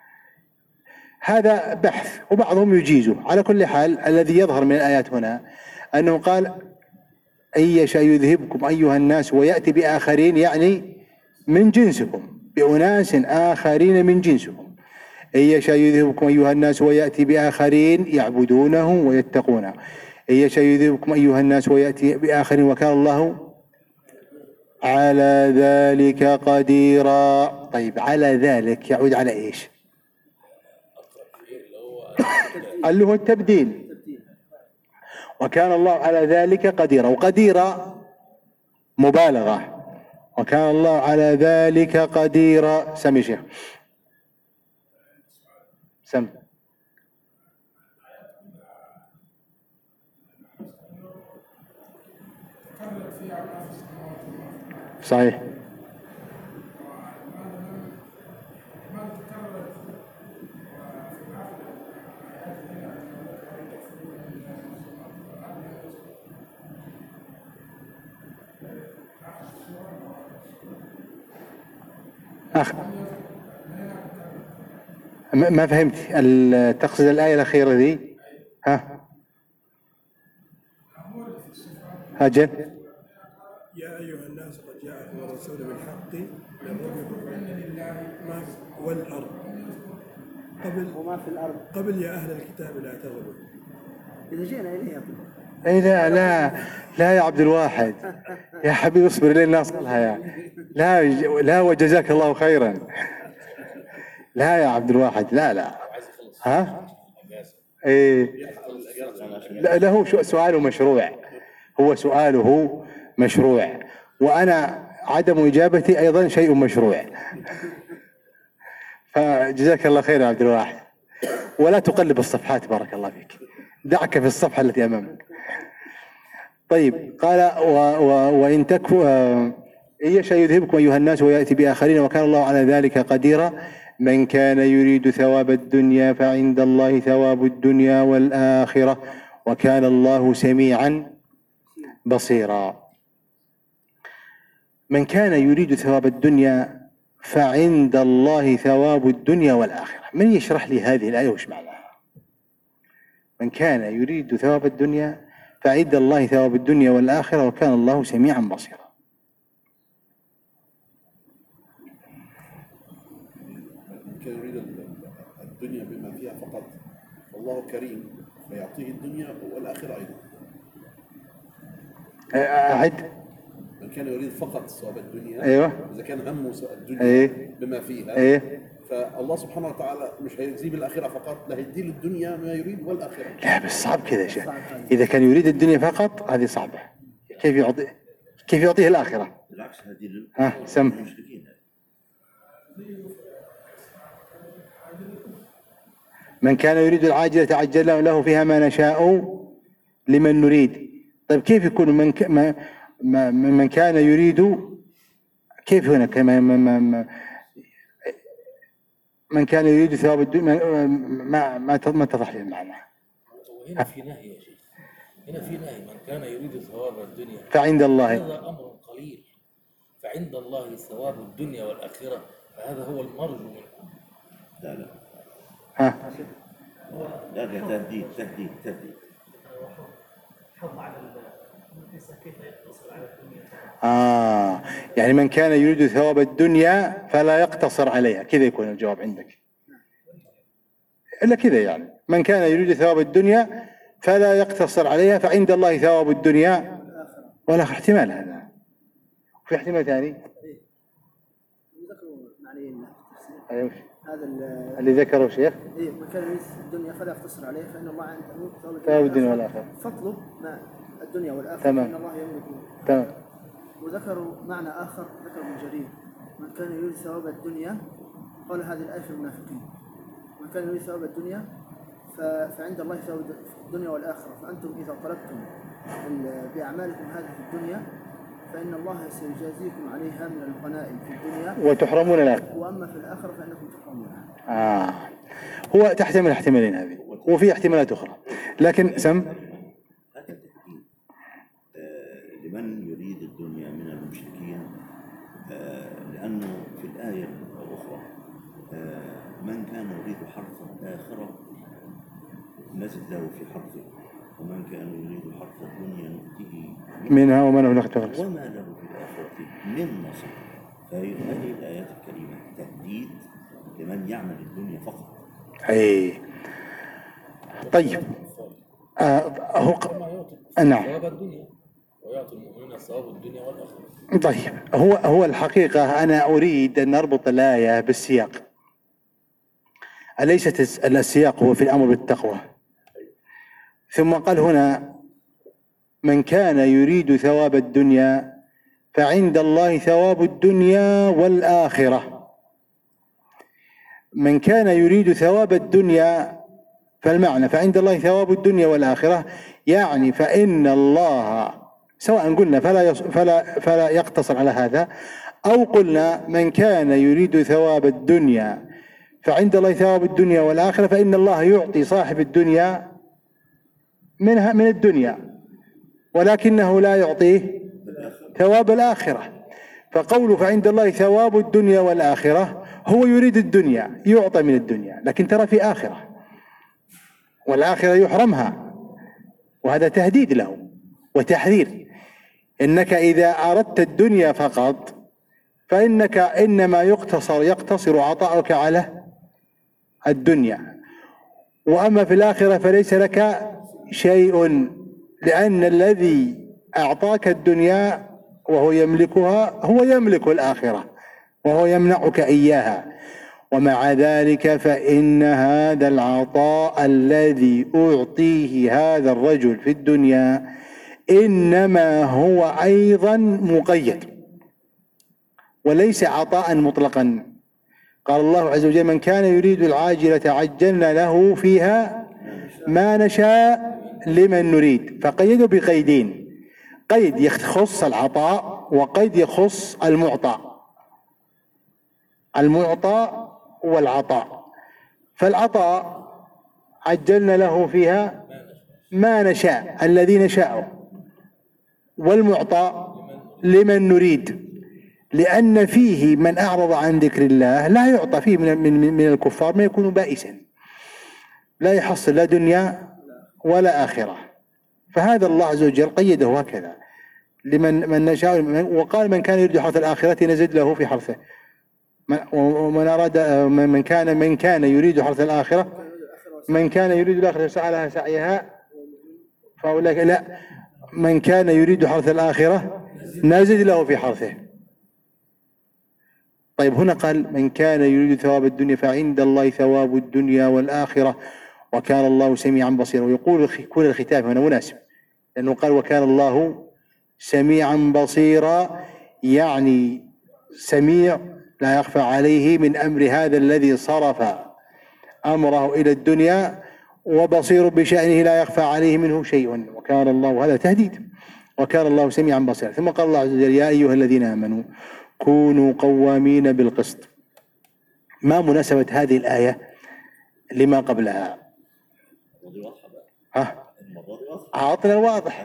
هذا بحث وبعضهم يجيزه. على كل حال الذي يظهر من الآيات هنا أنه قال إن يشأ يذهبكم أيها الناس ويأتي بآخرين، يعني من جنسكم، بأناس آخرين من جنسكم. إن يشأ يذهبكم أيها الناس ويأتي بآخرين يعبدونه ويتقونه. إن يشأ يذهبكم أيها الناس ويأتي بآخرين وكان الله على ذلك قديرا. طيب على ذلك يعود على إيش؟ اللي هو التبديل. وكان الله على ذلك قديرا، وقديرا مبالغة، وكان الله على ذلك قديرا. سمي شيخ سم. صحيح. أخ ما فهمت تقصد الآية الأخيرة ذي؟ ها هاجل. يا أيها الناس قد جاءكم الرسول بالحق من ربكم والأرض قبل وما في الأرض قبل يا أهل الكتاب لا تغلوا. إذا جئنا إليها اي لا لا لا يا عبد الواحد يا حبيبي اصبر لين نصلها يا لا لا وجزاك الله خيرا. لا يا عبد الواحد لا لا ها ايه لا له سؤاله مشروع، هو سؤاله مشروع، وانا عدم اجابتي ايضا شيء مشروع. فجزاك الله خير يا عبد الواحد، ولا تقلب الصفحات بارك الله فيك، دعك في الصفحة التي أمامك. طيب قال و و وإن تكفوا إن يشاء يذهبكم أيها الناس ويأتي بآخرين وكان الله على ذلك قديرا. من كان يريد ثواب الدنيا فعند الله ثواب الدنيا والآخرة وكان الله سميعا بصيرا. من كان يريد ثواب الدنيا فعند الله ثواب الدنيا والآخرة. من يشرح لي هذه الآية وش معناها؟ من كان يريد ثواب الدنيا فعند الله ثواب الدنيا والآخرة وكان الله سميعا بصيرا. من كان يريد الدنيا بما فيها فقط والله كريم فيعطيه الدنيا والآخرة أيضا. أعد. من كان يريد فقط ثواب الدنيا أيوة. إذا كان همه الدنيا أيه. بما فيها أيه. فالله سبحانه وتعالى مش هيجزيه بالآخرة فقط، لا هيديه للدنيا ما يريد والآخرة. لا بس صعب كذا يا شيخ، إذا كان يريد الدنيا فقط هذه صعبة، كيف يعطي كيف يعطيه الآخرة؟ بالعكس هذه لل- ها سم للمشركين. من كان يريد العاجلة عجلنا له فيها ما نشاء لمن نريد. طيب كيف يكون من ك... ما... ما... من كان يريد كيف هنا كما ما... ما... ما... من كان يريد ثواب الدنيا ما ما ما ما اتضح لي المعنى. وهنا في نهي يا شيخ، هنا في نهي من كان يريد ثواب الدنيا فعند الله هذا أمر قليل، فعند الله ثواب الدنيا والآخرة، فهذا هو المرجو منه. لا لا ها لا لا تهديد تهديد تهديد. آه يعني من كان يريد ثواب الدنيا فلا يقتصر عليها، كذا يكون الجواب عندك إلا كذا، يعني من كان يريد ثواب الدنيا فلا يقتصر عليها فعند الله ثواب الدنيا والآخرة. احتمال هذا، وفي احتمال ثاني ذكروا معنيين. أيوة. هذا ال- اللي ذكره الشيخ إيه من كان يريد الدنيا فلا يقتصر عليه فإن الله عنده ثواب الدنيا والآخرة. فاطلب ما الدنيا والآخرة تمام. فإن الله يملك. تمام. وذكروا معنى آخر ذكر ابن جرير من كان يريد ثواب الدنيا، قال هذه الآية في المنافقين، من كان يريد ثواب الدنيا ف- فعند الله ثواب الدنيا والآخرة، فأنتم إذا طلبتم ال- بأعمالكم هذه في الدنيا فإن الله سيجازيكم عليها من الغنائم في الدنيا وتحرمون الآخرة، وأما في الآخرة فإنكم تحرمونها. آه هو تحتمل احتمالين هذه، وفي احتمالات أخرى، لكن سم هذا تهديد آه، لمن يريد الدنيا من المشركين، آه، لأنه في الآية الأخرى آه، من كان يريد حرث الآخرة نزد له في حرثه، ومن كان يريد حرث الدنيا نؤتيه منها وما له نختلف وما له في الآخرة من نصيب. فهذه الآيات الكريمة تهديد لمن يعمل الدنيا فقط. أي طيب آه هو ق... كما يعطي نعم. ثواب الدنيا ويعطي المؤمنين ثواب الدنيا والآخرة. طيب هو هو الحقيقة أنا أريد أن نربط الآية بالسياق. أليست السياق هو في الأمر بالتقوى؟ ثم قال هنا من كان يريد ثواب الدنيا فعند الله ثواب الدنيا والآخرة. من كان يريد ثواب الدنيا فالمعنى فعند الله ثواب الدنيا والآخرة، يعني فإن الله سواء قلنا فلا يص... فلا فلا يقتصر على هذا، أو قلنا من كان يريد ثواب الدنيا فعند الله ثواب الدنيا والآخرة، فإن الله يعطي صاحب الدنيا منها من الدنيا ولكنه لا يعطيه ثواب الآخرة. فقوله فعند الله ثواب الدنيا والآخرة هو يريد الدنيا يعطى من الدنيا، لكن ترى في آخرة والآخرة يحرمها، وهذا تهديد له وتحذير. إنك إذا أردت الدنيا فقط فإنك إنما يقتصر يقتصر عطاؤك على الدنيا، وأما في الآخرة فليس لك شيء، لأن الذي أعطاك الدنيا وهو يملكها هو يملك الآخرة وهو يمنعك إياها. ومع ذلك فإن هذا العطاء الذي أعطيه هذا الرجل في الدنيا إنما هو أيضا مقيد وليس عطاء مطلقا. قال الله عز وجل من كان يريد العاجلة عجلنا له فيها ما نشاء لمن نريد، فقيده بقيدين: قيد يخص العطاء وقيد يخص المعطى المعطى والعطاء. فالعطاء عجلنا له فيها ما نشاء الذي نشاءه، والمعطى لمن نريد، لأن فيه من أعرض عن ذكر الله لا يعطى فيه من, من, من الكفار ما يكون بائسا لا يحصل لا دنيا ولا آخرة. فهذا الله عز وجل قيده هكذا لمن من نشاء، وقال من كان يريد حرث الآخرة نزد له في حرثه، ومن أراد من كان من كان يريد حرث الآخرة من كان يريد الآخرة سعى لها سعيها فأولئك لا من كان يريد حرث الآخرة نزد له في حرثه. طيب هنا قال من كان يريد ثواب الدنيا فعند الله ثواب الدنيا والآخرة وكان الله سميعا بصيرا. ويقول كل الختام هنا مناسب لأنه قال وكان الله سميعا بصيرا، يعني سميع لا يخفى عليه من أمر هذا الذي صرف أمره إلى الدنيا، وبصير بشأنه لا يخفى عليه منه شيء، وكان الله، هذا تهديد، وكان الله سميعا بصيرا. ثم قال الله عز وجل: يا أيها الذين آمنوا كونوا قوامين بالقسط. ما مناسبة هذه الآية لما قبلها؟ ها؟ أعطنا الواضح.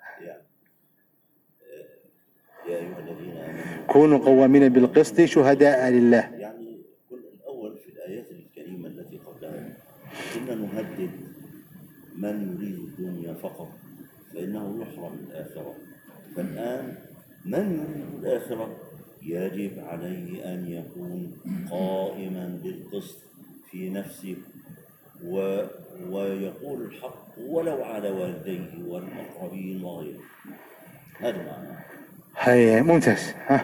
يا أيها الذين آمنوا كونوا قوامين بالقسط شهداء لله. يعني كل الأول في الآيات الكريمة التي قبلها كنا نهدد من يريد الدنيا فقط فإنه يحرم الآخرة، فالآن من يريد الآخرة يجب عليه أن يكون قائما بالقسط في نفسه و... ويقول الحق ولو على والديه والأقربين وغيره. هذا معنى. هي ممتاز. ها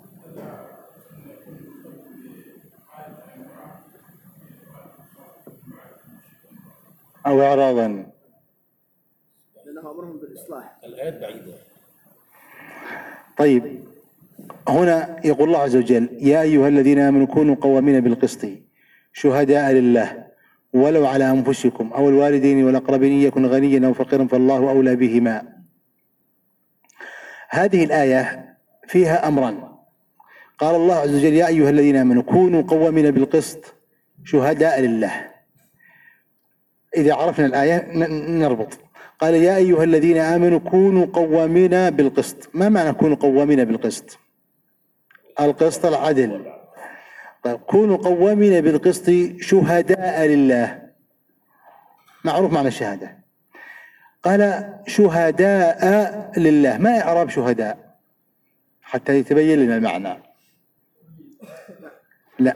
أو إعراضا، لأنه أمرهم بالإصلاح. الآيات بعيدة. طيب هنا يقول الله عز وجل: يا أيها الذين آمنوا كونوا قوامين بالقسط شهداء لله ولو على أنفسكم أو الوالدين والأقربين إن يكن غنيا أو فقيرا فالله أولى بهما. هذه الآية فيها أمران. قال الله عز وجل: يا أيها الذين آمنوا كونوا قوامين بالقسط شهداء لله. إذا عرفنا الآية نربط. قال: يا أيها الذين آمنوا كونوا قوامين بالقسط. ما معنى كونوا قوامين بالقسط؟ القسط العدل. طيب كونوا قوامين بالقسط شهداء لله، معروف معنى الشهادة. قال شهداء لله، ما إعراب شهداء حتى يتبين لنا المعنى؟ لا،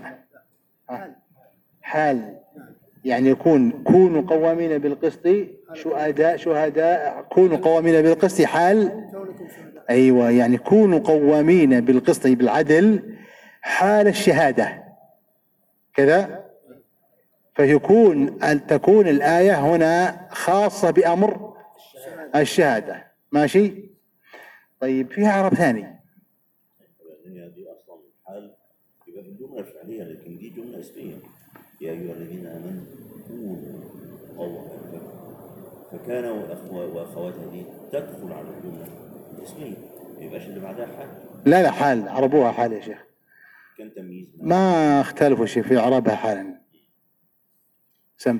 حال، يعني يكون كونوا قوامين بالقسط شهداء، شهداء كونوا قوامين بالقسط حال، أيوة، يعني كونوا قوامين بالقسط بالعدل حال الشهادة كذا. فيكون أن تكون الآية هنا خاصة بأمر الشهادة. ماشي؟ طيب فيها عرب ثاني. دي أصلا حال يبقى في الجملة الفعلية، لكن دي جملة اسمية. يا أيها الذين آمنوا كونوا قوامين، فكان وأخواتها دي تدخل على الجملة الاسمية، ما يبقاش اللي بعدها حال. لا لا حال، عربوها حال يا شيخ. كان تمييز ما اختلفوا شيء في إعرابها حالا. سم.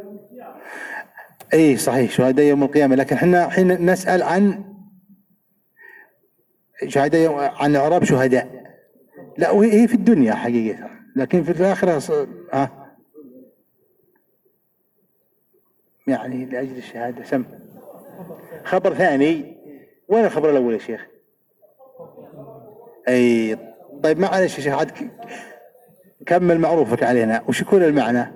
اي صحيح شهداء يوم القيامة، لكن احنا حين نسأل عن شهداء يوم، عن إعراب شهداء، لا وهي في الدنيا حقيقة، لكن في الآخرة ها يعني لأجل الشهادة. سم. خبر ثاني. وين الخبر الأول يا شيخ؟ اي طيب معلش يا شيخ، عاد كمل معروفك علينا. وش يكون المعنى؟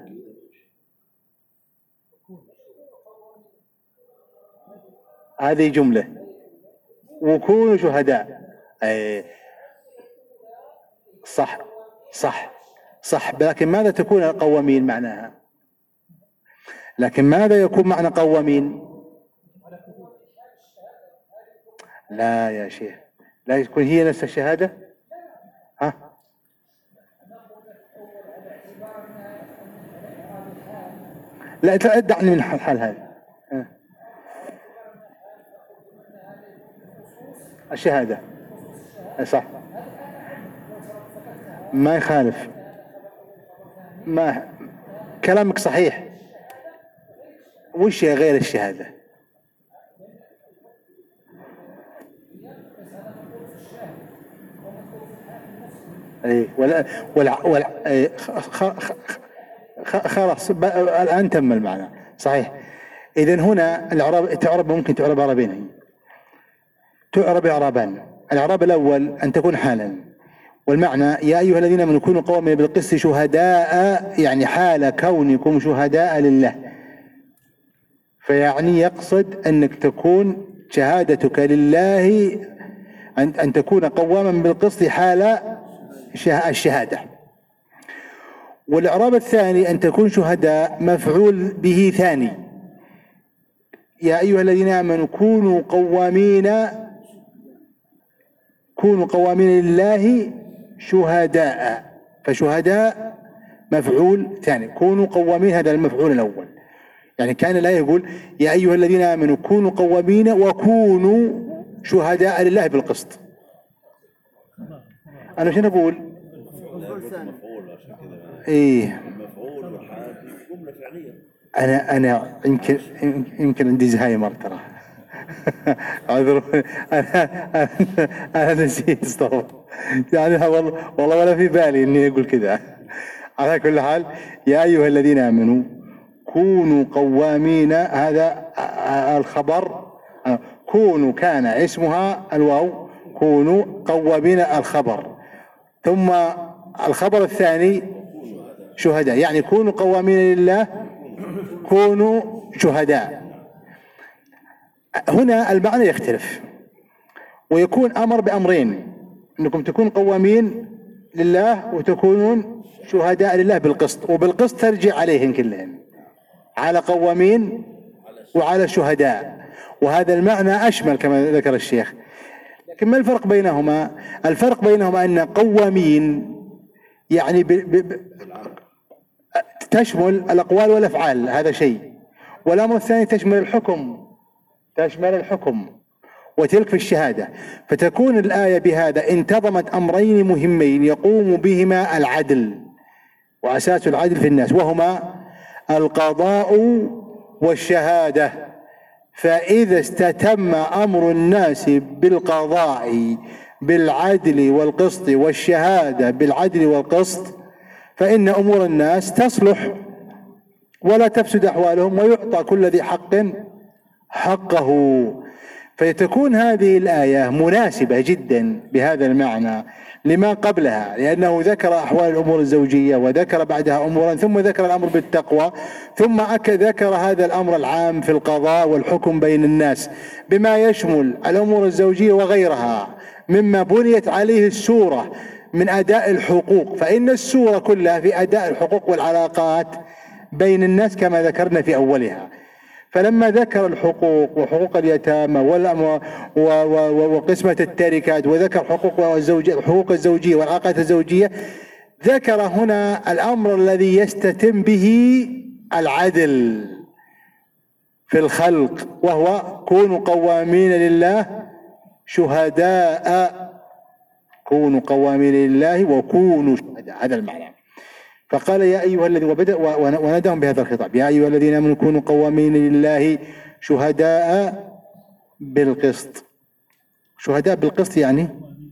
هذه جملة وكونوا شهداء. اي صح صح صح، لكن ماذا تكون قوامين معناها؟ لكن ماذا يكون معنى قوامين؟ لا يا شيخ، لا يكون هي نفس الشهادة. ها لا دعني من الحال هذا. الشهادة صح، ما يخالف، ما كلامك صحيح. وش غير الشهادة؟ اي ولا ولا ولا أي خلاص الآن تم المعنى صحيح. إذن هنا الإعراب تعرب، ممكن تعرب إعرابين، تعرب إعرابان. الإعراب الأول أن تكون حالا، والمعنى يا أيها الذين آمنوا كونوا قوامين بالقسط شهداء، يعني حال كونكم شهداء لله. فيعني يقصد أنك تكون شهادتك لله أن أن تكون قواما بالقسط حال الشهادة. والإعراب الثاني أن تكون شهداء مفعول به ثاني. يا أيها الذين آمنوا كونوا قوامين كونوا قوامين لله شهداء، فشهداء مفعول ثاني، كونوا قوامين هذا المفعول الأول. يعني كان الآية يقول يا أيها الذين آمنوا كونوا قوامين وكونوا شهداء لله بالقسط. أنا شنو أقول؟ مفعول عشان كده إيه المفعول والحال جملة فعلية. أنا أنا يمكن يمكن عندي زهايمر ترى. أعذر أنا أنا, أنا نسيت استغفر يعني والله والله ولا في بالي إني أقول كذا. على كل حال يا أيها الذين آمنوا كونوا قوامين، هذا الخبر، كونوا كان اسمها الواو، كونوا قوامين الخبر، ثم الخبر الثاني شهداء، يعني كونوا قوامين لله كونوا شهداء. هنا المعنى يختلف ويكون أمر بأمرين، أنكم تكونوا قوامين لله وتكونون شهداء لله بالقسط، وبالقسط ترجع عليهم كلهم، على قوامين وعلى شهداء، وهذا المعنى أشمل كما ذكر الشيخ. لكن ما الفرق بينهما؟ الفرق بينهما أن قوامين يعني ب ب ب تشمل الأقوال والأفعال، هذا شيء، والأمر الثاني تشمل الحكم، تشمل الحكم، وتلك في الشهادة. فتكون الآية بهذا انتظمت أمرين مهمين يقوم بهما العدل، وأساس العدل في الناس وهما القضاء والشهادة. فإذا استتم أمر الناس بالقضاء بالعدل والقسط والشهادة بالعدل والقسط فإن أمور الناس تصلح ولا تفسد أحوالهم، ويعطى كل ذي حق حقه. فتكون هذه الآية مناسبة جدا بهذا المعنى لما قبلها، لأنه ذكر أحوال الأمور الزوجية وذكر بعدها أمورا، ثم ذكر الأمر بالتقوى، ثم ذكر هذا الأمر العام في القضاء والحكم بين الناس بما يشمل الأمور الزوجية وغيرها مما بنيت عليه السورة من أداء الحقوق. فإن السورة كلها في أداء الحقوق والعلاقات بين الناس كما ذكرنا في أولها. فلما ذكر الحقوق وحقوق اليتامى وقسمة التركات وذكر حقوق الزوجية حقوق الزوجية والعلاقات الزوجية، ذكر هنا الأمر الذي يستتم به العدل في الخلق، وهو كونوا قوامين لله شهداء، كونوا قوامين لله وكونوا شهداء، هذا المعنى. فقال يا أيها الذين، وبدأ وناداهم بهذا الخطاب، يا أيها الذين آمنوا كونوا قوامين لله شهداء بالقسط. شهداء بالقسط يعني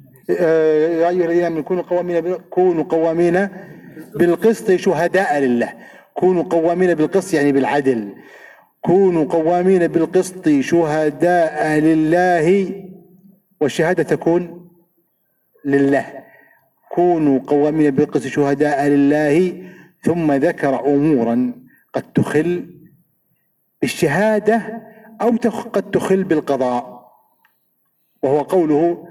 يا أيها الذين آمنوا كونوا قوامين كونوا قوامين بالقسط شهداء لله. كونوا قوامين بالقسط يعني بالعدل، كونوا قوامين بالقسط شهداء لله، والشهادة تكون لله. كونوا قوامين بالقسط شهداء لله، ثم ذكر أمورا قد تخل بالشهادة أو قد تخل بالقضاء، وهو قوله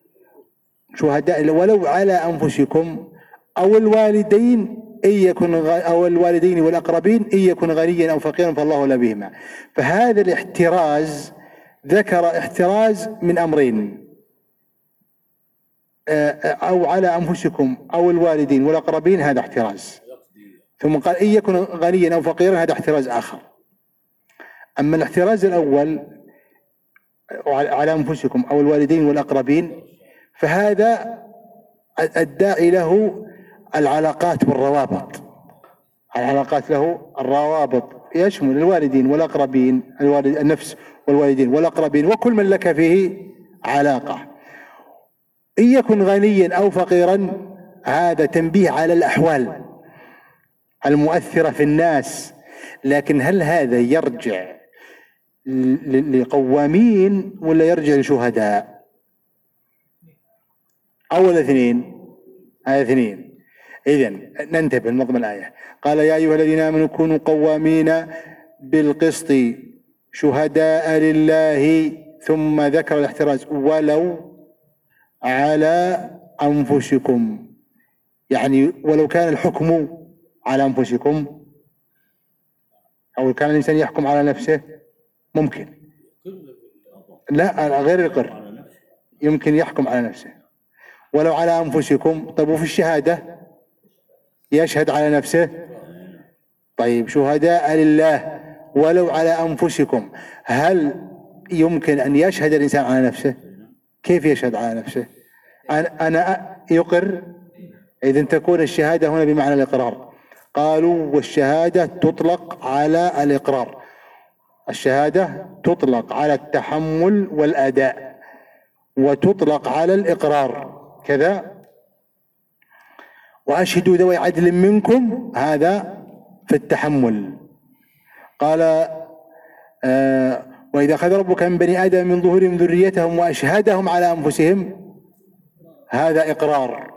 شهداء ولو على أنفسكم أو الوالدين إن يكن أو الوالدين والأقربين إن يكن غنيا أو فقيرا فالله أولى بهما. فهذا الاحتراز ذكر احتراز من أمرين، أو على أنفسكم أو الوالدين والأقربين، هذا احتراز، ثم قال إن يكن غنيا أو فقيرا، هذا احتراز آخر. أما الاحتراز الأول على أنفسكم أو الوالدين والأقربين فهذا الداعي له العلاقات والروابط، العلاقات له الروابط يشمل الوالدين والأقربين، الوالد النفس والوالدين والأقربين وكل من لك فيه علاقة. إن يكن غنيا أو فقيرا، هذا تنبيه على الأحوال المؤثرة في الناس. لكن هل هذا يرجع لقوامين ولا يرجع لشهداء؟ أول اثنين، هذا اثنين. إذن ننتبه لنظم الآية. قال يا أيها الذين آمنوا كونوا قوامين بالقسط شهداء لله، ثم ذكر الاحتراز ولو على أنفسكم، يعني ولو كان الحكم على أنفسكم، أو كان الإنسان يحكم على نفسه ممكن، لا غير القر، يمكن يحكم على نفسه ولو على أنفسكم. طيب وفي الشهادة يشهد على نفسه. طيب شهداء لله ولو على أنفسكم، هل يمكن أن يشهد الإنسان على نفسه؟ كيف يشهد على نفسه؟ أنا, أنا يقر، إذن تكون الشهادة هنا بمعنى الإقرار. قالوا والشهادة تطلق على الإقرار، الشهادة تطلق على التحمل والأداء وتطلق على الإقرار كذا. وأشهدوا ذوي عدل منكم، هذا في التحمل. قال آه وإذا أخذ ربك من بني آدم من ظهورهم ذريتهم وأشهدهم على أنفسهم، هذا إقرار.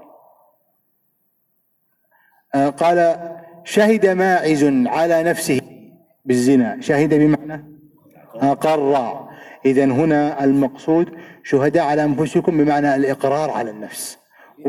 آه قال شهد ماعز على نفسه بالزنا، شهد بمعنى أقر. إذن هنا المقصود شهداء على أنفسكم بمعنى الإقرار على النفس.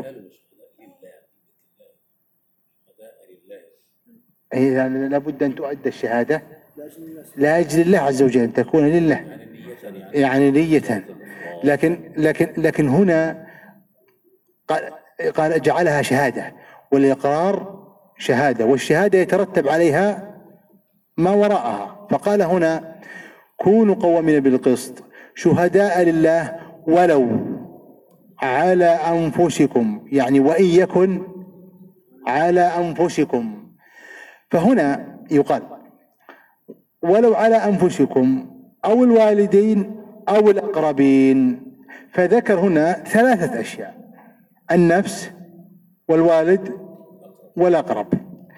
إذا لابد أن تؤدى الشهادة لأجل الله عز وجل، أن تكون لله يعني نية. لكن لكن لكن هنا قال قال جعلها شهادة، والإقرار شهادة، والشهادة يترتب عليها ما وراءها. فقال هنا كونوا قوامين بالقسط شهداء لله ولو على أنفسكم، يعني وإن يكن على أنفسكم. فهنا يقال ولو على أنفسكم أو الوالدين أو الأقربين، فذكر هنا ثلاثة أشياء: النفس والوالد والأقرب.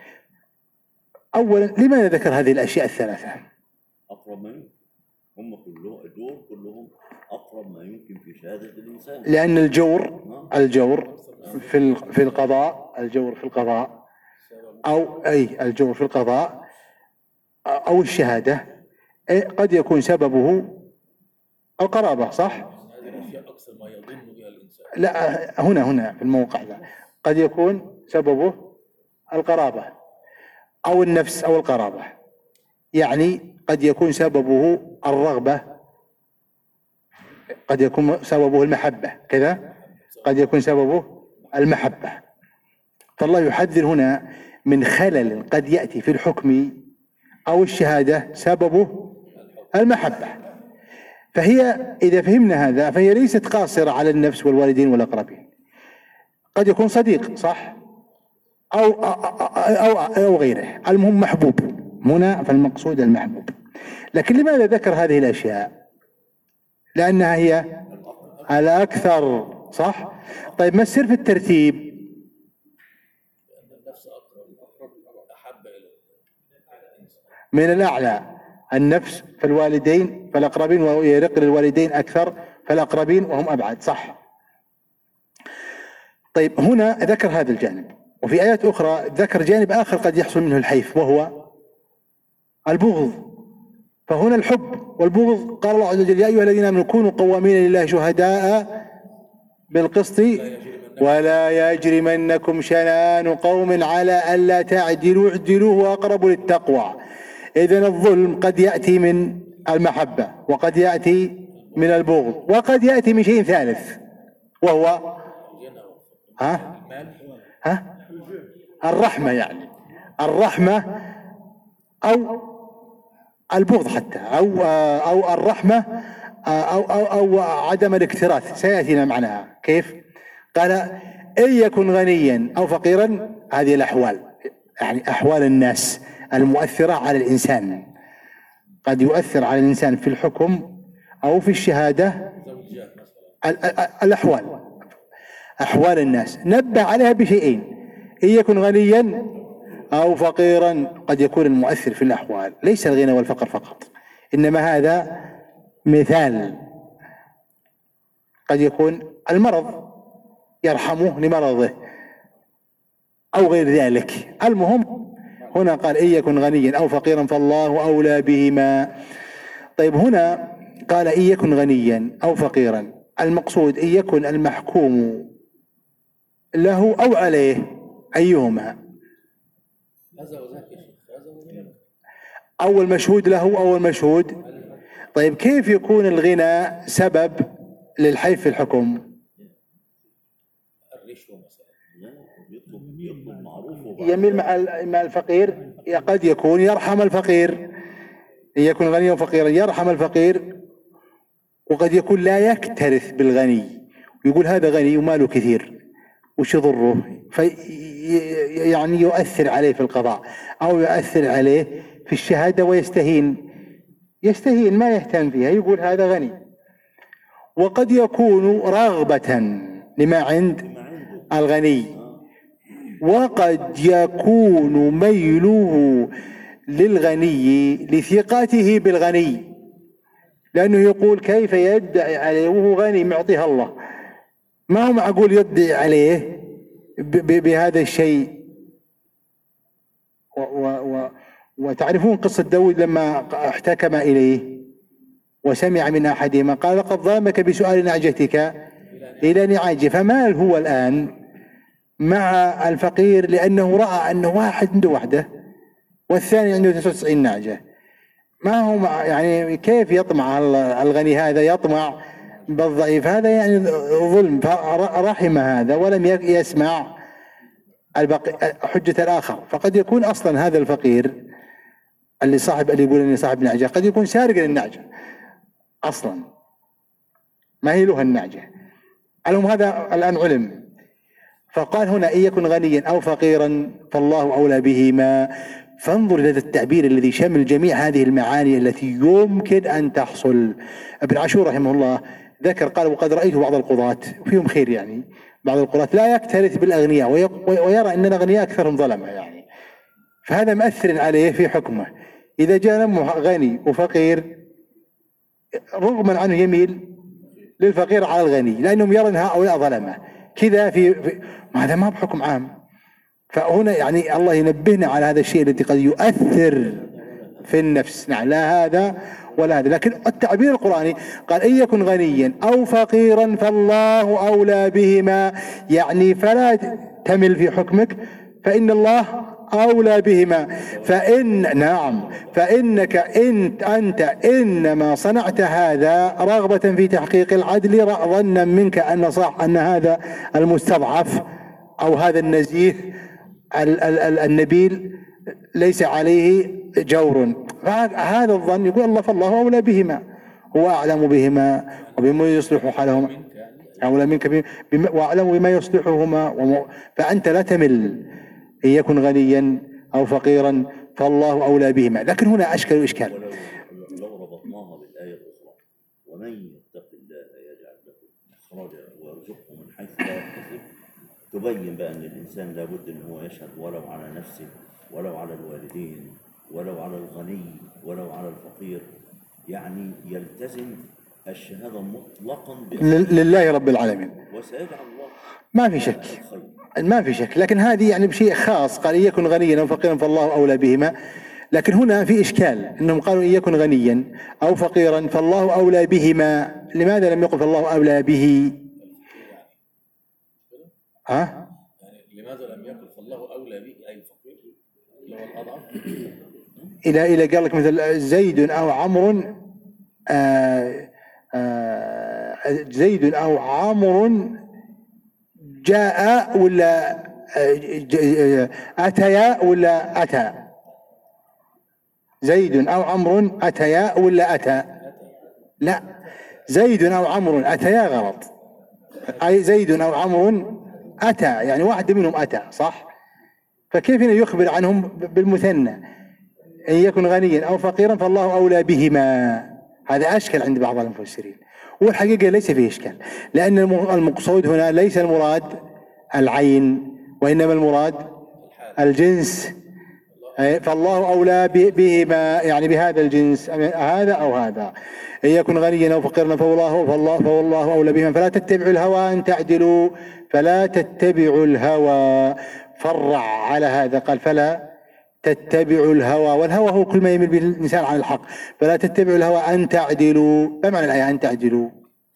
أولا لماذا ذكر هذه الأشياء الثلاثة؟ أقرب ما يمكن، هم كلهم الجور كلهم أقرب ما يمكن في شهادة الإنسان. لأن الجور الجور في في القضاء، الجور في القضاء أو أي الجور في القضاء أو الشهادة قد يكون سببه القرابة، صح؟ لا، هنا هنا في الموقع ده قد يكون سببه القرابة أو النفس أو القرابة، يعني قد يكون سببه الرغبة، قد يكون سببه المحبة كذا، قد يكون سببه المحبة. فالله يحذر هنا من خلل قد يأتي في الحكم أو الشهادة سببه المحبة. فهي إذا فهمنا هذا فهي ليست قاصرة على النفس والوالدين والأقربين، قد يكون صديق، صح، أو أو أو, أو غيره، المهم محبوب. هنا فالمقصود المحبوب. لكن لماذا ذكر هذه الأشياء؟ لأنها هي الأكثر، صح؟ طيب ما السر في الترتيب؟ من الأعلى النفس فالوالدين فالأقربين، ويرق للوالدين أكثر فالأقربين وهم أبعد، صح؟ طيب هنا ذكر هذا الجانب، وفي آيات أخرى ذكر جانب آخر قد يحصل منه الحيف وهو البغض. فهنا الحب والبغض. قال الله عز وجل: يا أيها الذين آمنوا كونوا قوامين لله شهداء بالقسط ولا يجرمنكم شنآن قوم على ألا تعدلوا اعدلوا هو أقرب للتقوى. إذن الظلم قد يأتي من المحبة، وقد يأتي من البغض، وقد يأتي من شيء ثالث وهو ها ها الرحمة، يعني الرحمة أو البغض حتى، أو أو الرحمة أو أو أو عدم الاكتراث، سيأتينا معناها كيف. قال: إن يكن غنيا أو فقيرا، هذه الأحوال، يعني أحوال الناس المؤثرة على الإنسان، قد يؤثر على الإنسان في الحكم أو في الشهادة. الأحوال، أحوال الناس نبه عليها بشيئين: إن يكن غنيا أو فقيرا. قد يكون المؤثر في الأحوال ليس الغنى والفقر فقط، إنما هذا مثال. قد يكون المرض يرحمه لمرضه أو غير ذلك. المهم هنا قال: إن يكن غنيا أو فقيرا فالله أولى بهما. طيب هنا قال: إن يكن غنيا أو فقيرا، المقصود إن يكن المحكوم له أو عليه، أيهما؟ أو المشهود له أو المشهود. طيب كيف يكون الغنى سبب للحيف في الحكم؟ يميل مع مع الفقير، قد يكون يرحم الفقير، يكون غنيا وفقيرا يرحم الفقير، وقد يكون لا يكترث بالغني ويقول هذا غني وماله كثير وش يضره، في يعني يؤثر عليه في القضاء أو يؤثر عليه في الشهادة ويستهين يستهين ما يهتم فيها، يقول هذا غني. وقد يكون رغبة لما عند الغني، وقد يكون ميله للغني لثقته بالغني، لأنه يقول كيف يدعي عليه وهو غني معطيها الله، ما هو معقول يدعي عليه بهذا الشيء. و و وتعرفون قصة داود لما احتكم إليه وسمع من أحدهما قال لقد ظلمك بسؤال نعجتك إلى نعاجه، فمال هو الآن مع الفقير لأنه رأى أنه واحد عنده وحده والثاني عنده تسعة وتسعين نعجة، ما هو مع يعني كيف يطمع الغني هذا يطمع بالضعيف، هذا يعني ظلم، فرحم هذا ولم يسمع البقي حجة الآخر. فقد يكون أصلا هذا الفقير اللي صاحب اللي يقول اني صاحب نعجة قد يكون سارق النعجة اصلا ما هي له النعجة، المهم هذا الآن علم. فقال هنا إن يكن غنيا أو فقيرا فالله أولى بهما. فانظر إلى التعبير الذي شمل جميع هذه المعاني التي يمكن أن تحصل. ابن عاشور رحمه الله ذكر قال وقد رأيت بعض القضاة وفيهم خير يعني بعض القضاة لا يكترث بالأغنياء ويرى أن الأغنياء أكثرهم ظلمة يعني، فهذا مؤثر عليه في حكمه. إذا جاء غني وفقير رغما عنه يميل للفقير على الغني لأنهم يرون هؤلاء ظلمة كذا في, في هذا ما بحكم عام. فهنا يعني الله ينبهنا على هذا الشيء الذي قد يؤثر في النفس. نعم لا هذا ولا هذا، لكن التعبير القرآني قال إن يكن غنيا أو فقيرا فالله أولى بهما، يعني فلا تمل في حكمك فإن الله أولى بهما. فإن نعم فإنك إن أنت إنما صنعت هذا رغبة في تحقيق العدل ظنا منك أن صح أن هذا المستضعف أو هذا النزيه ال ال ال النبيل ليس عليه جور، هذا الظن يقول الله فالله أولى بهما، هو أعلم بهما وبما يصلح حالهما أولى منك بما وأعلم بما يصلحهما. فأنت لا تمل إن يكن غنيا أو فقيرا فالله أولى بهما. لكن هنا أشكال وإشكال. لو ربطناها بالآية الأخرى ومن يتق الله يجعل له مخرجا ويرزقه من حيث لا يحتسب، تبين بقى أن الإنسان لابد أن هو يشهد ولو على نفسه ولو على الوالدين ولو على الغني ولو على الفقير، يعني يلتزم الشهادة مطلقا لله رب العالمين وسيجعل الله ما في شك ما في شك. لكن هذه يعني بشيء خاص قال إن يكن غنيا أو فقيرا فالله أولى بهما. لكن هنا في إشكال أنهم قالوا إن يكن غنيا أو فقيرا فالله أولى بهما، لماذا لم يقل فالله أولى به؟ ها؟ يعني لماذا لم يقل فالله أولى به أي فقير اللي هو الأضعف؟ إلى إلى قال لك مثل زيد أو عمرو آه آه زيد أو عمرو جاء ولا أتيا ولا أتى، زيد أو عمرو أتيا ولا أتى، لا زيد أو عمرو أتيا غلط، أي زيد أو عمرو أتى يعني واحد منهم أتى صح. فكيف يخبر عنهم بالمثنى إن يكن غنيا أو فقيرا فالله أولى بهما؟ هذا أشكل عند بعض المفسرين، والحقيقة ليس فيه إشكال، لأن المقصود هنا ليس المراد العين وإنما المراد الجنس، فالله أولى بهما يعني بهذا الجنس هذا أو هذا. إن يكن غنيا أو فقيرا فالله فالله فالله أولى بهما فلا تتبعوا الهوى أن تعدلوا فلا تتبعوا الهوى. فرع على هذا قال فلا تتبعوا الهوى، والهوى هو كل ما يميل به الإنسان عن الحق. فلا تتبعوا الهوى أن تعدلوا، ما معنى الآية أن تعدلوا؟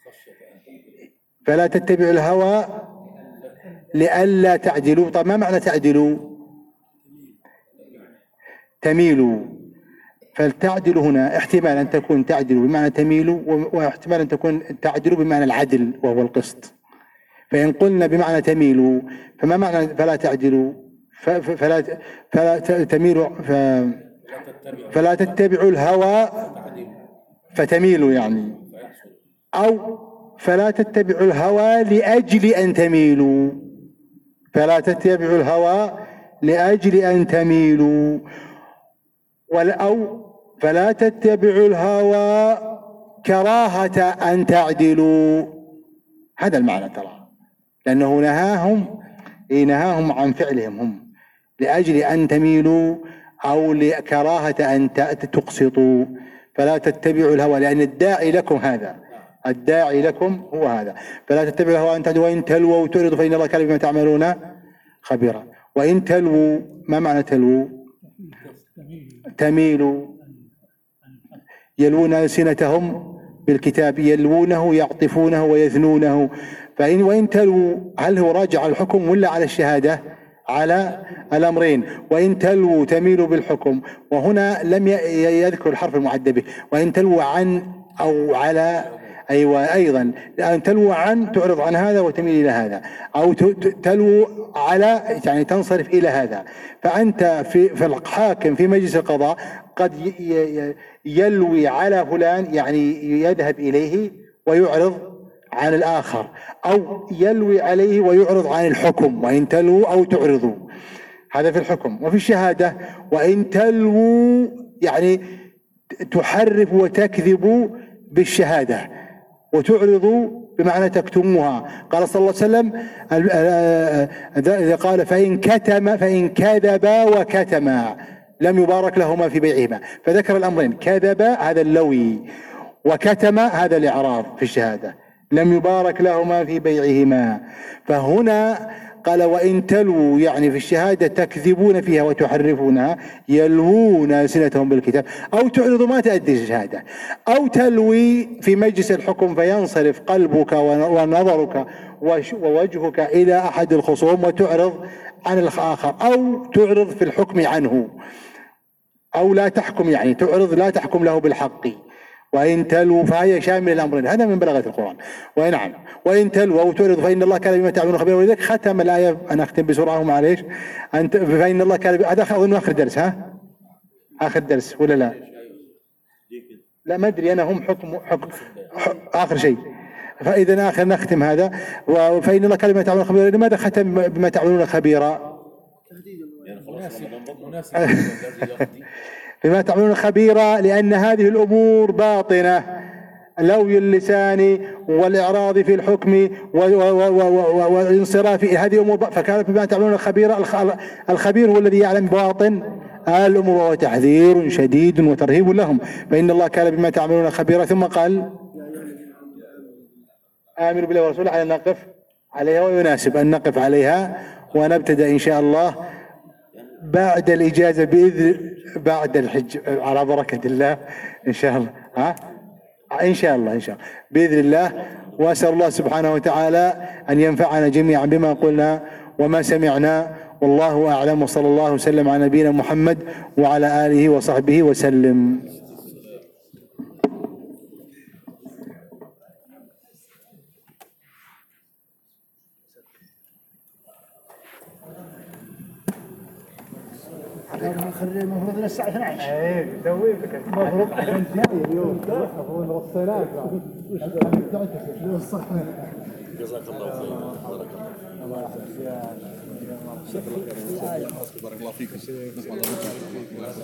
فلا تتبعوا الهوى لئلا تعدلوا. طيب ما معنى تعدلوا؟ تميلوا. فالتعدل هنا احتمال أن تكون تعدلوا بمعنى تميلوا، واحتمال أن تكون تعدلوا بمعنى العدل وهو القسط. فإن قلنا بمعنى تميلوا فما معنى فلا تعدلوا؟ فلا فلا تميلوا فلا تتبعوا الهوى فتميلوا يعني، أو فلا تتبعوا الهوى لأجل أن تميلوا، فلا تتبعوا الهوى لأجل أن تميلوا، أو فلا تتبعوا الهوى كراهة أن تعدلوا. هذا المعنى ترى، لأنه نهاهم نهاهم عن فعلهم هم لأجل أن تميلوا أو لكراهة أن تقسطوا. فلا تتبعوا الهوى، لأن الداعي لكم هذا، الداعي لكم هو هذا. فلا تتبعوا الهوى أن تعدلوا، وإن تلووا وتعرضوا فإن الله كان بما تعملون خبيرا. وإن تلووا، ما معنى تلووا؟ تميلوا، يلوون ألسنتهم بالكتاب، يلوونه يعطفونه ويثنونه. فإن وإن تلووا، هل هو راجع على الحكم ولا على الشهادة؟ على الأمرين. وإن تلووا تميلوا بالحكم، وهنا لم يذكر الحرف المعد به. وإن تلووا عن أو على، أيوة أيضا أن تلو عن تعرض عن هذا وتميل إلى هذا، أو تلو على يعني تنصرف إلى هذا. فأنت في في الحاكم في مجلس القضاء قد يلوي على فلان يعني يذهب إليه ويعرض عن الآخر، أو يلوي عليه ويعرض عن الحكم. وإن تلو أو تعرضوا، هذا في الحكم. وفي الشهادة وإن تلو يعني تحرف وتكذب بالشهادة، وتعرضوا بمعنى تكتموها. قال صلى الله عليه وسلم إذا قال فإن كتم فإن كذبا وكتما لم يبارك لهما في بيعهما، فذكر الأمرين، كذب هذا اللوي، وكتم هذا الإعراض في الشهادة، لم يبارك لهما في بيعهما. فهنا قال وإن تلووا يعني في الشهادة تكذبون فيها وتحرفونها، يلوون ألسنتهم بالكتاب، أو تعرضوا ما تأدي الشهادة، أو تلوي في مجلس الحكم فينصرف قلبك ونظرك ووجهك إلى أحد الخصوم وتعرض عن الآخر، أو تعرض في الحكم عنه، أو لا تحكم يعني تعرض لا تحكم له بالحق. وإن تلووا فهي شامل الأمرين، هذا من بلاغة القرآن. ونعم وإن تلووا أو تعرضوا فإن الله كان بما تعملون خبيرا. ولذلك ختم الآية، أنا أختم بسرعة معليش، أنت فإن الله كان، هذا أظن آخر درس، ها آخر درس ولا لا؟ لا ما أدري أنا، هم حكم حكم آخر شيء. فإذا آخر نختم هذا، وفإن الله كان بما تعملون خبيرا. لماذا ختم بما تعملون خبيرا؟ بما تعملون خبيرا، لأن هذه الأمور باطنة، لوي اللسان والإعراض في الحكم والانصراف، هذه أمور، فكان بما تعملون خبيرا. الخبير هو الذي يعلم باطن الأمور، وهو تحذير شديد وترهيب لهم. فإن الله كان بما تعملون خبيرا. ثم قال آمنوا بالله ورسوله، على نقف عليها، ويناسب أن نقف عليها ونبتدأ إن شاء الله بعد الإجازة بإذن بعد الحج على بركة الله إن شاء الله. ها إن شاء الله إن شاء الله بإذن الله. وأسأل الله سبحانه وتعالى أن ينفعنا جميعا بما قلنا وما سمعنا، والله أعلم، وصلى الله وسلم على نبينا محمد وعلى آله وصحبه وسلم. المفروض الساعة اثني عشر. ايه دويت المفروض عشان جاي اليوم المفروض وصيناك جزاك الله خير. بارك الله. بارك الله فيكم.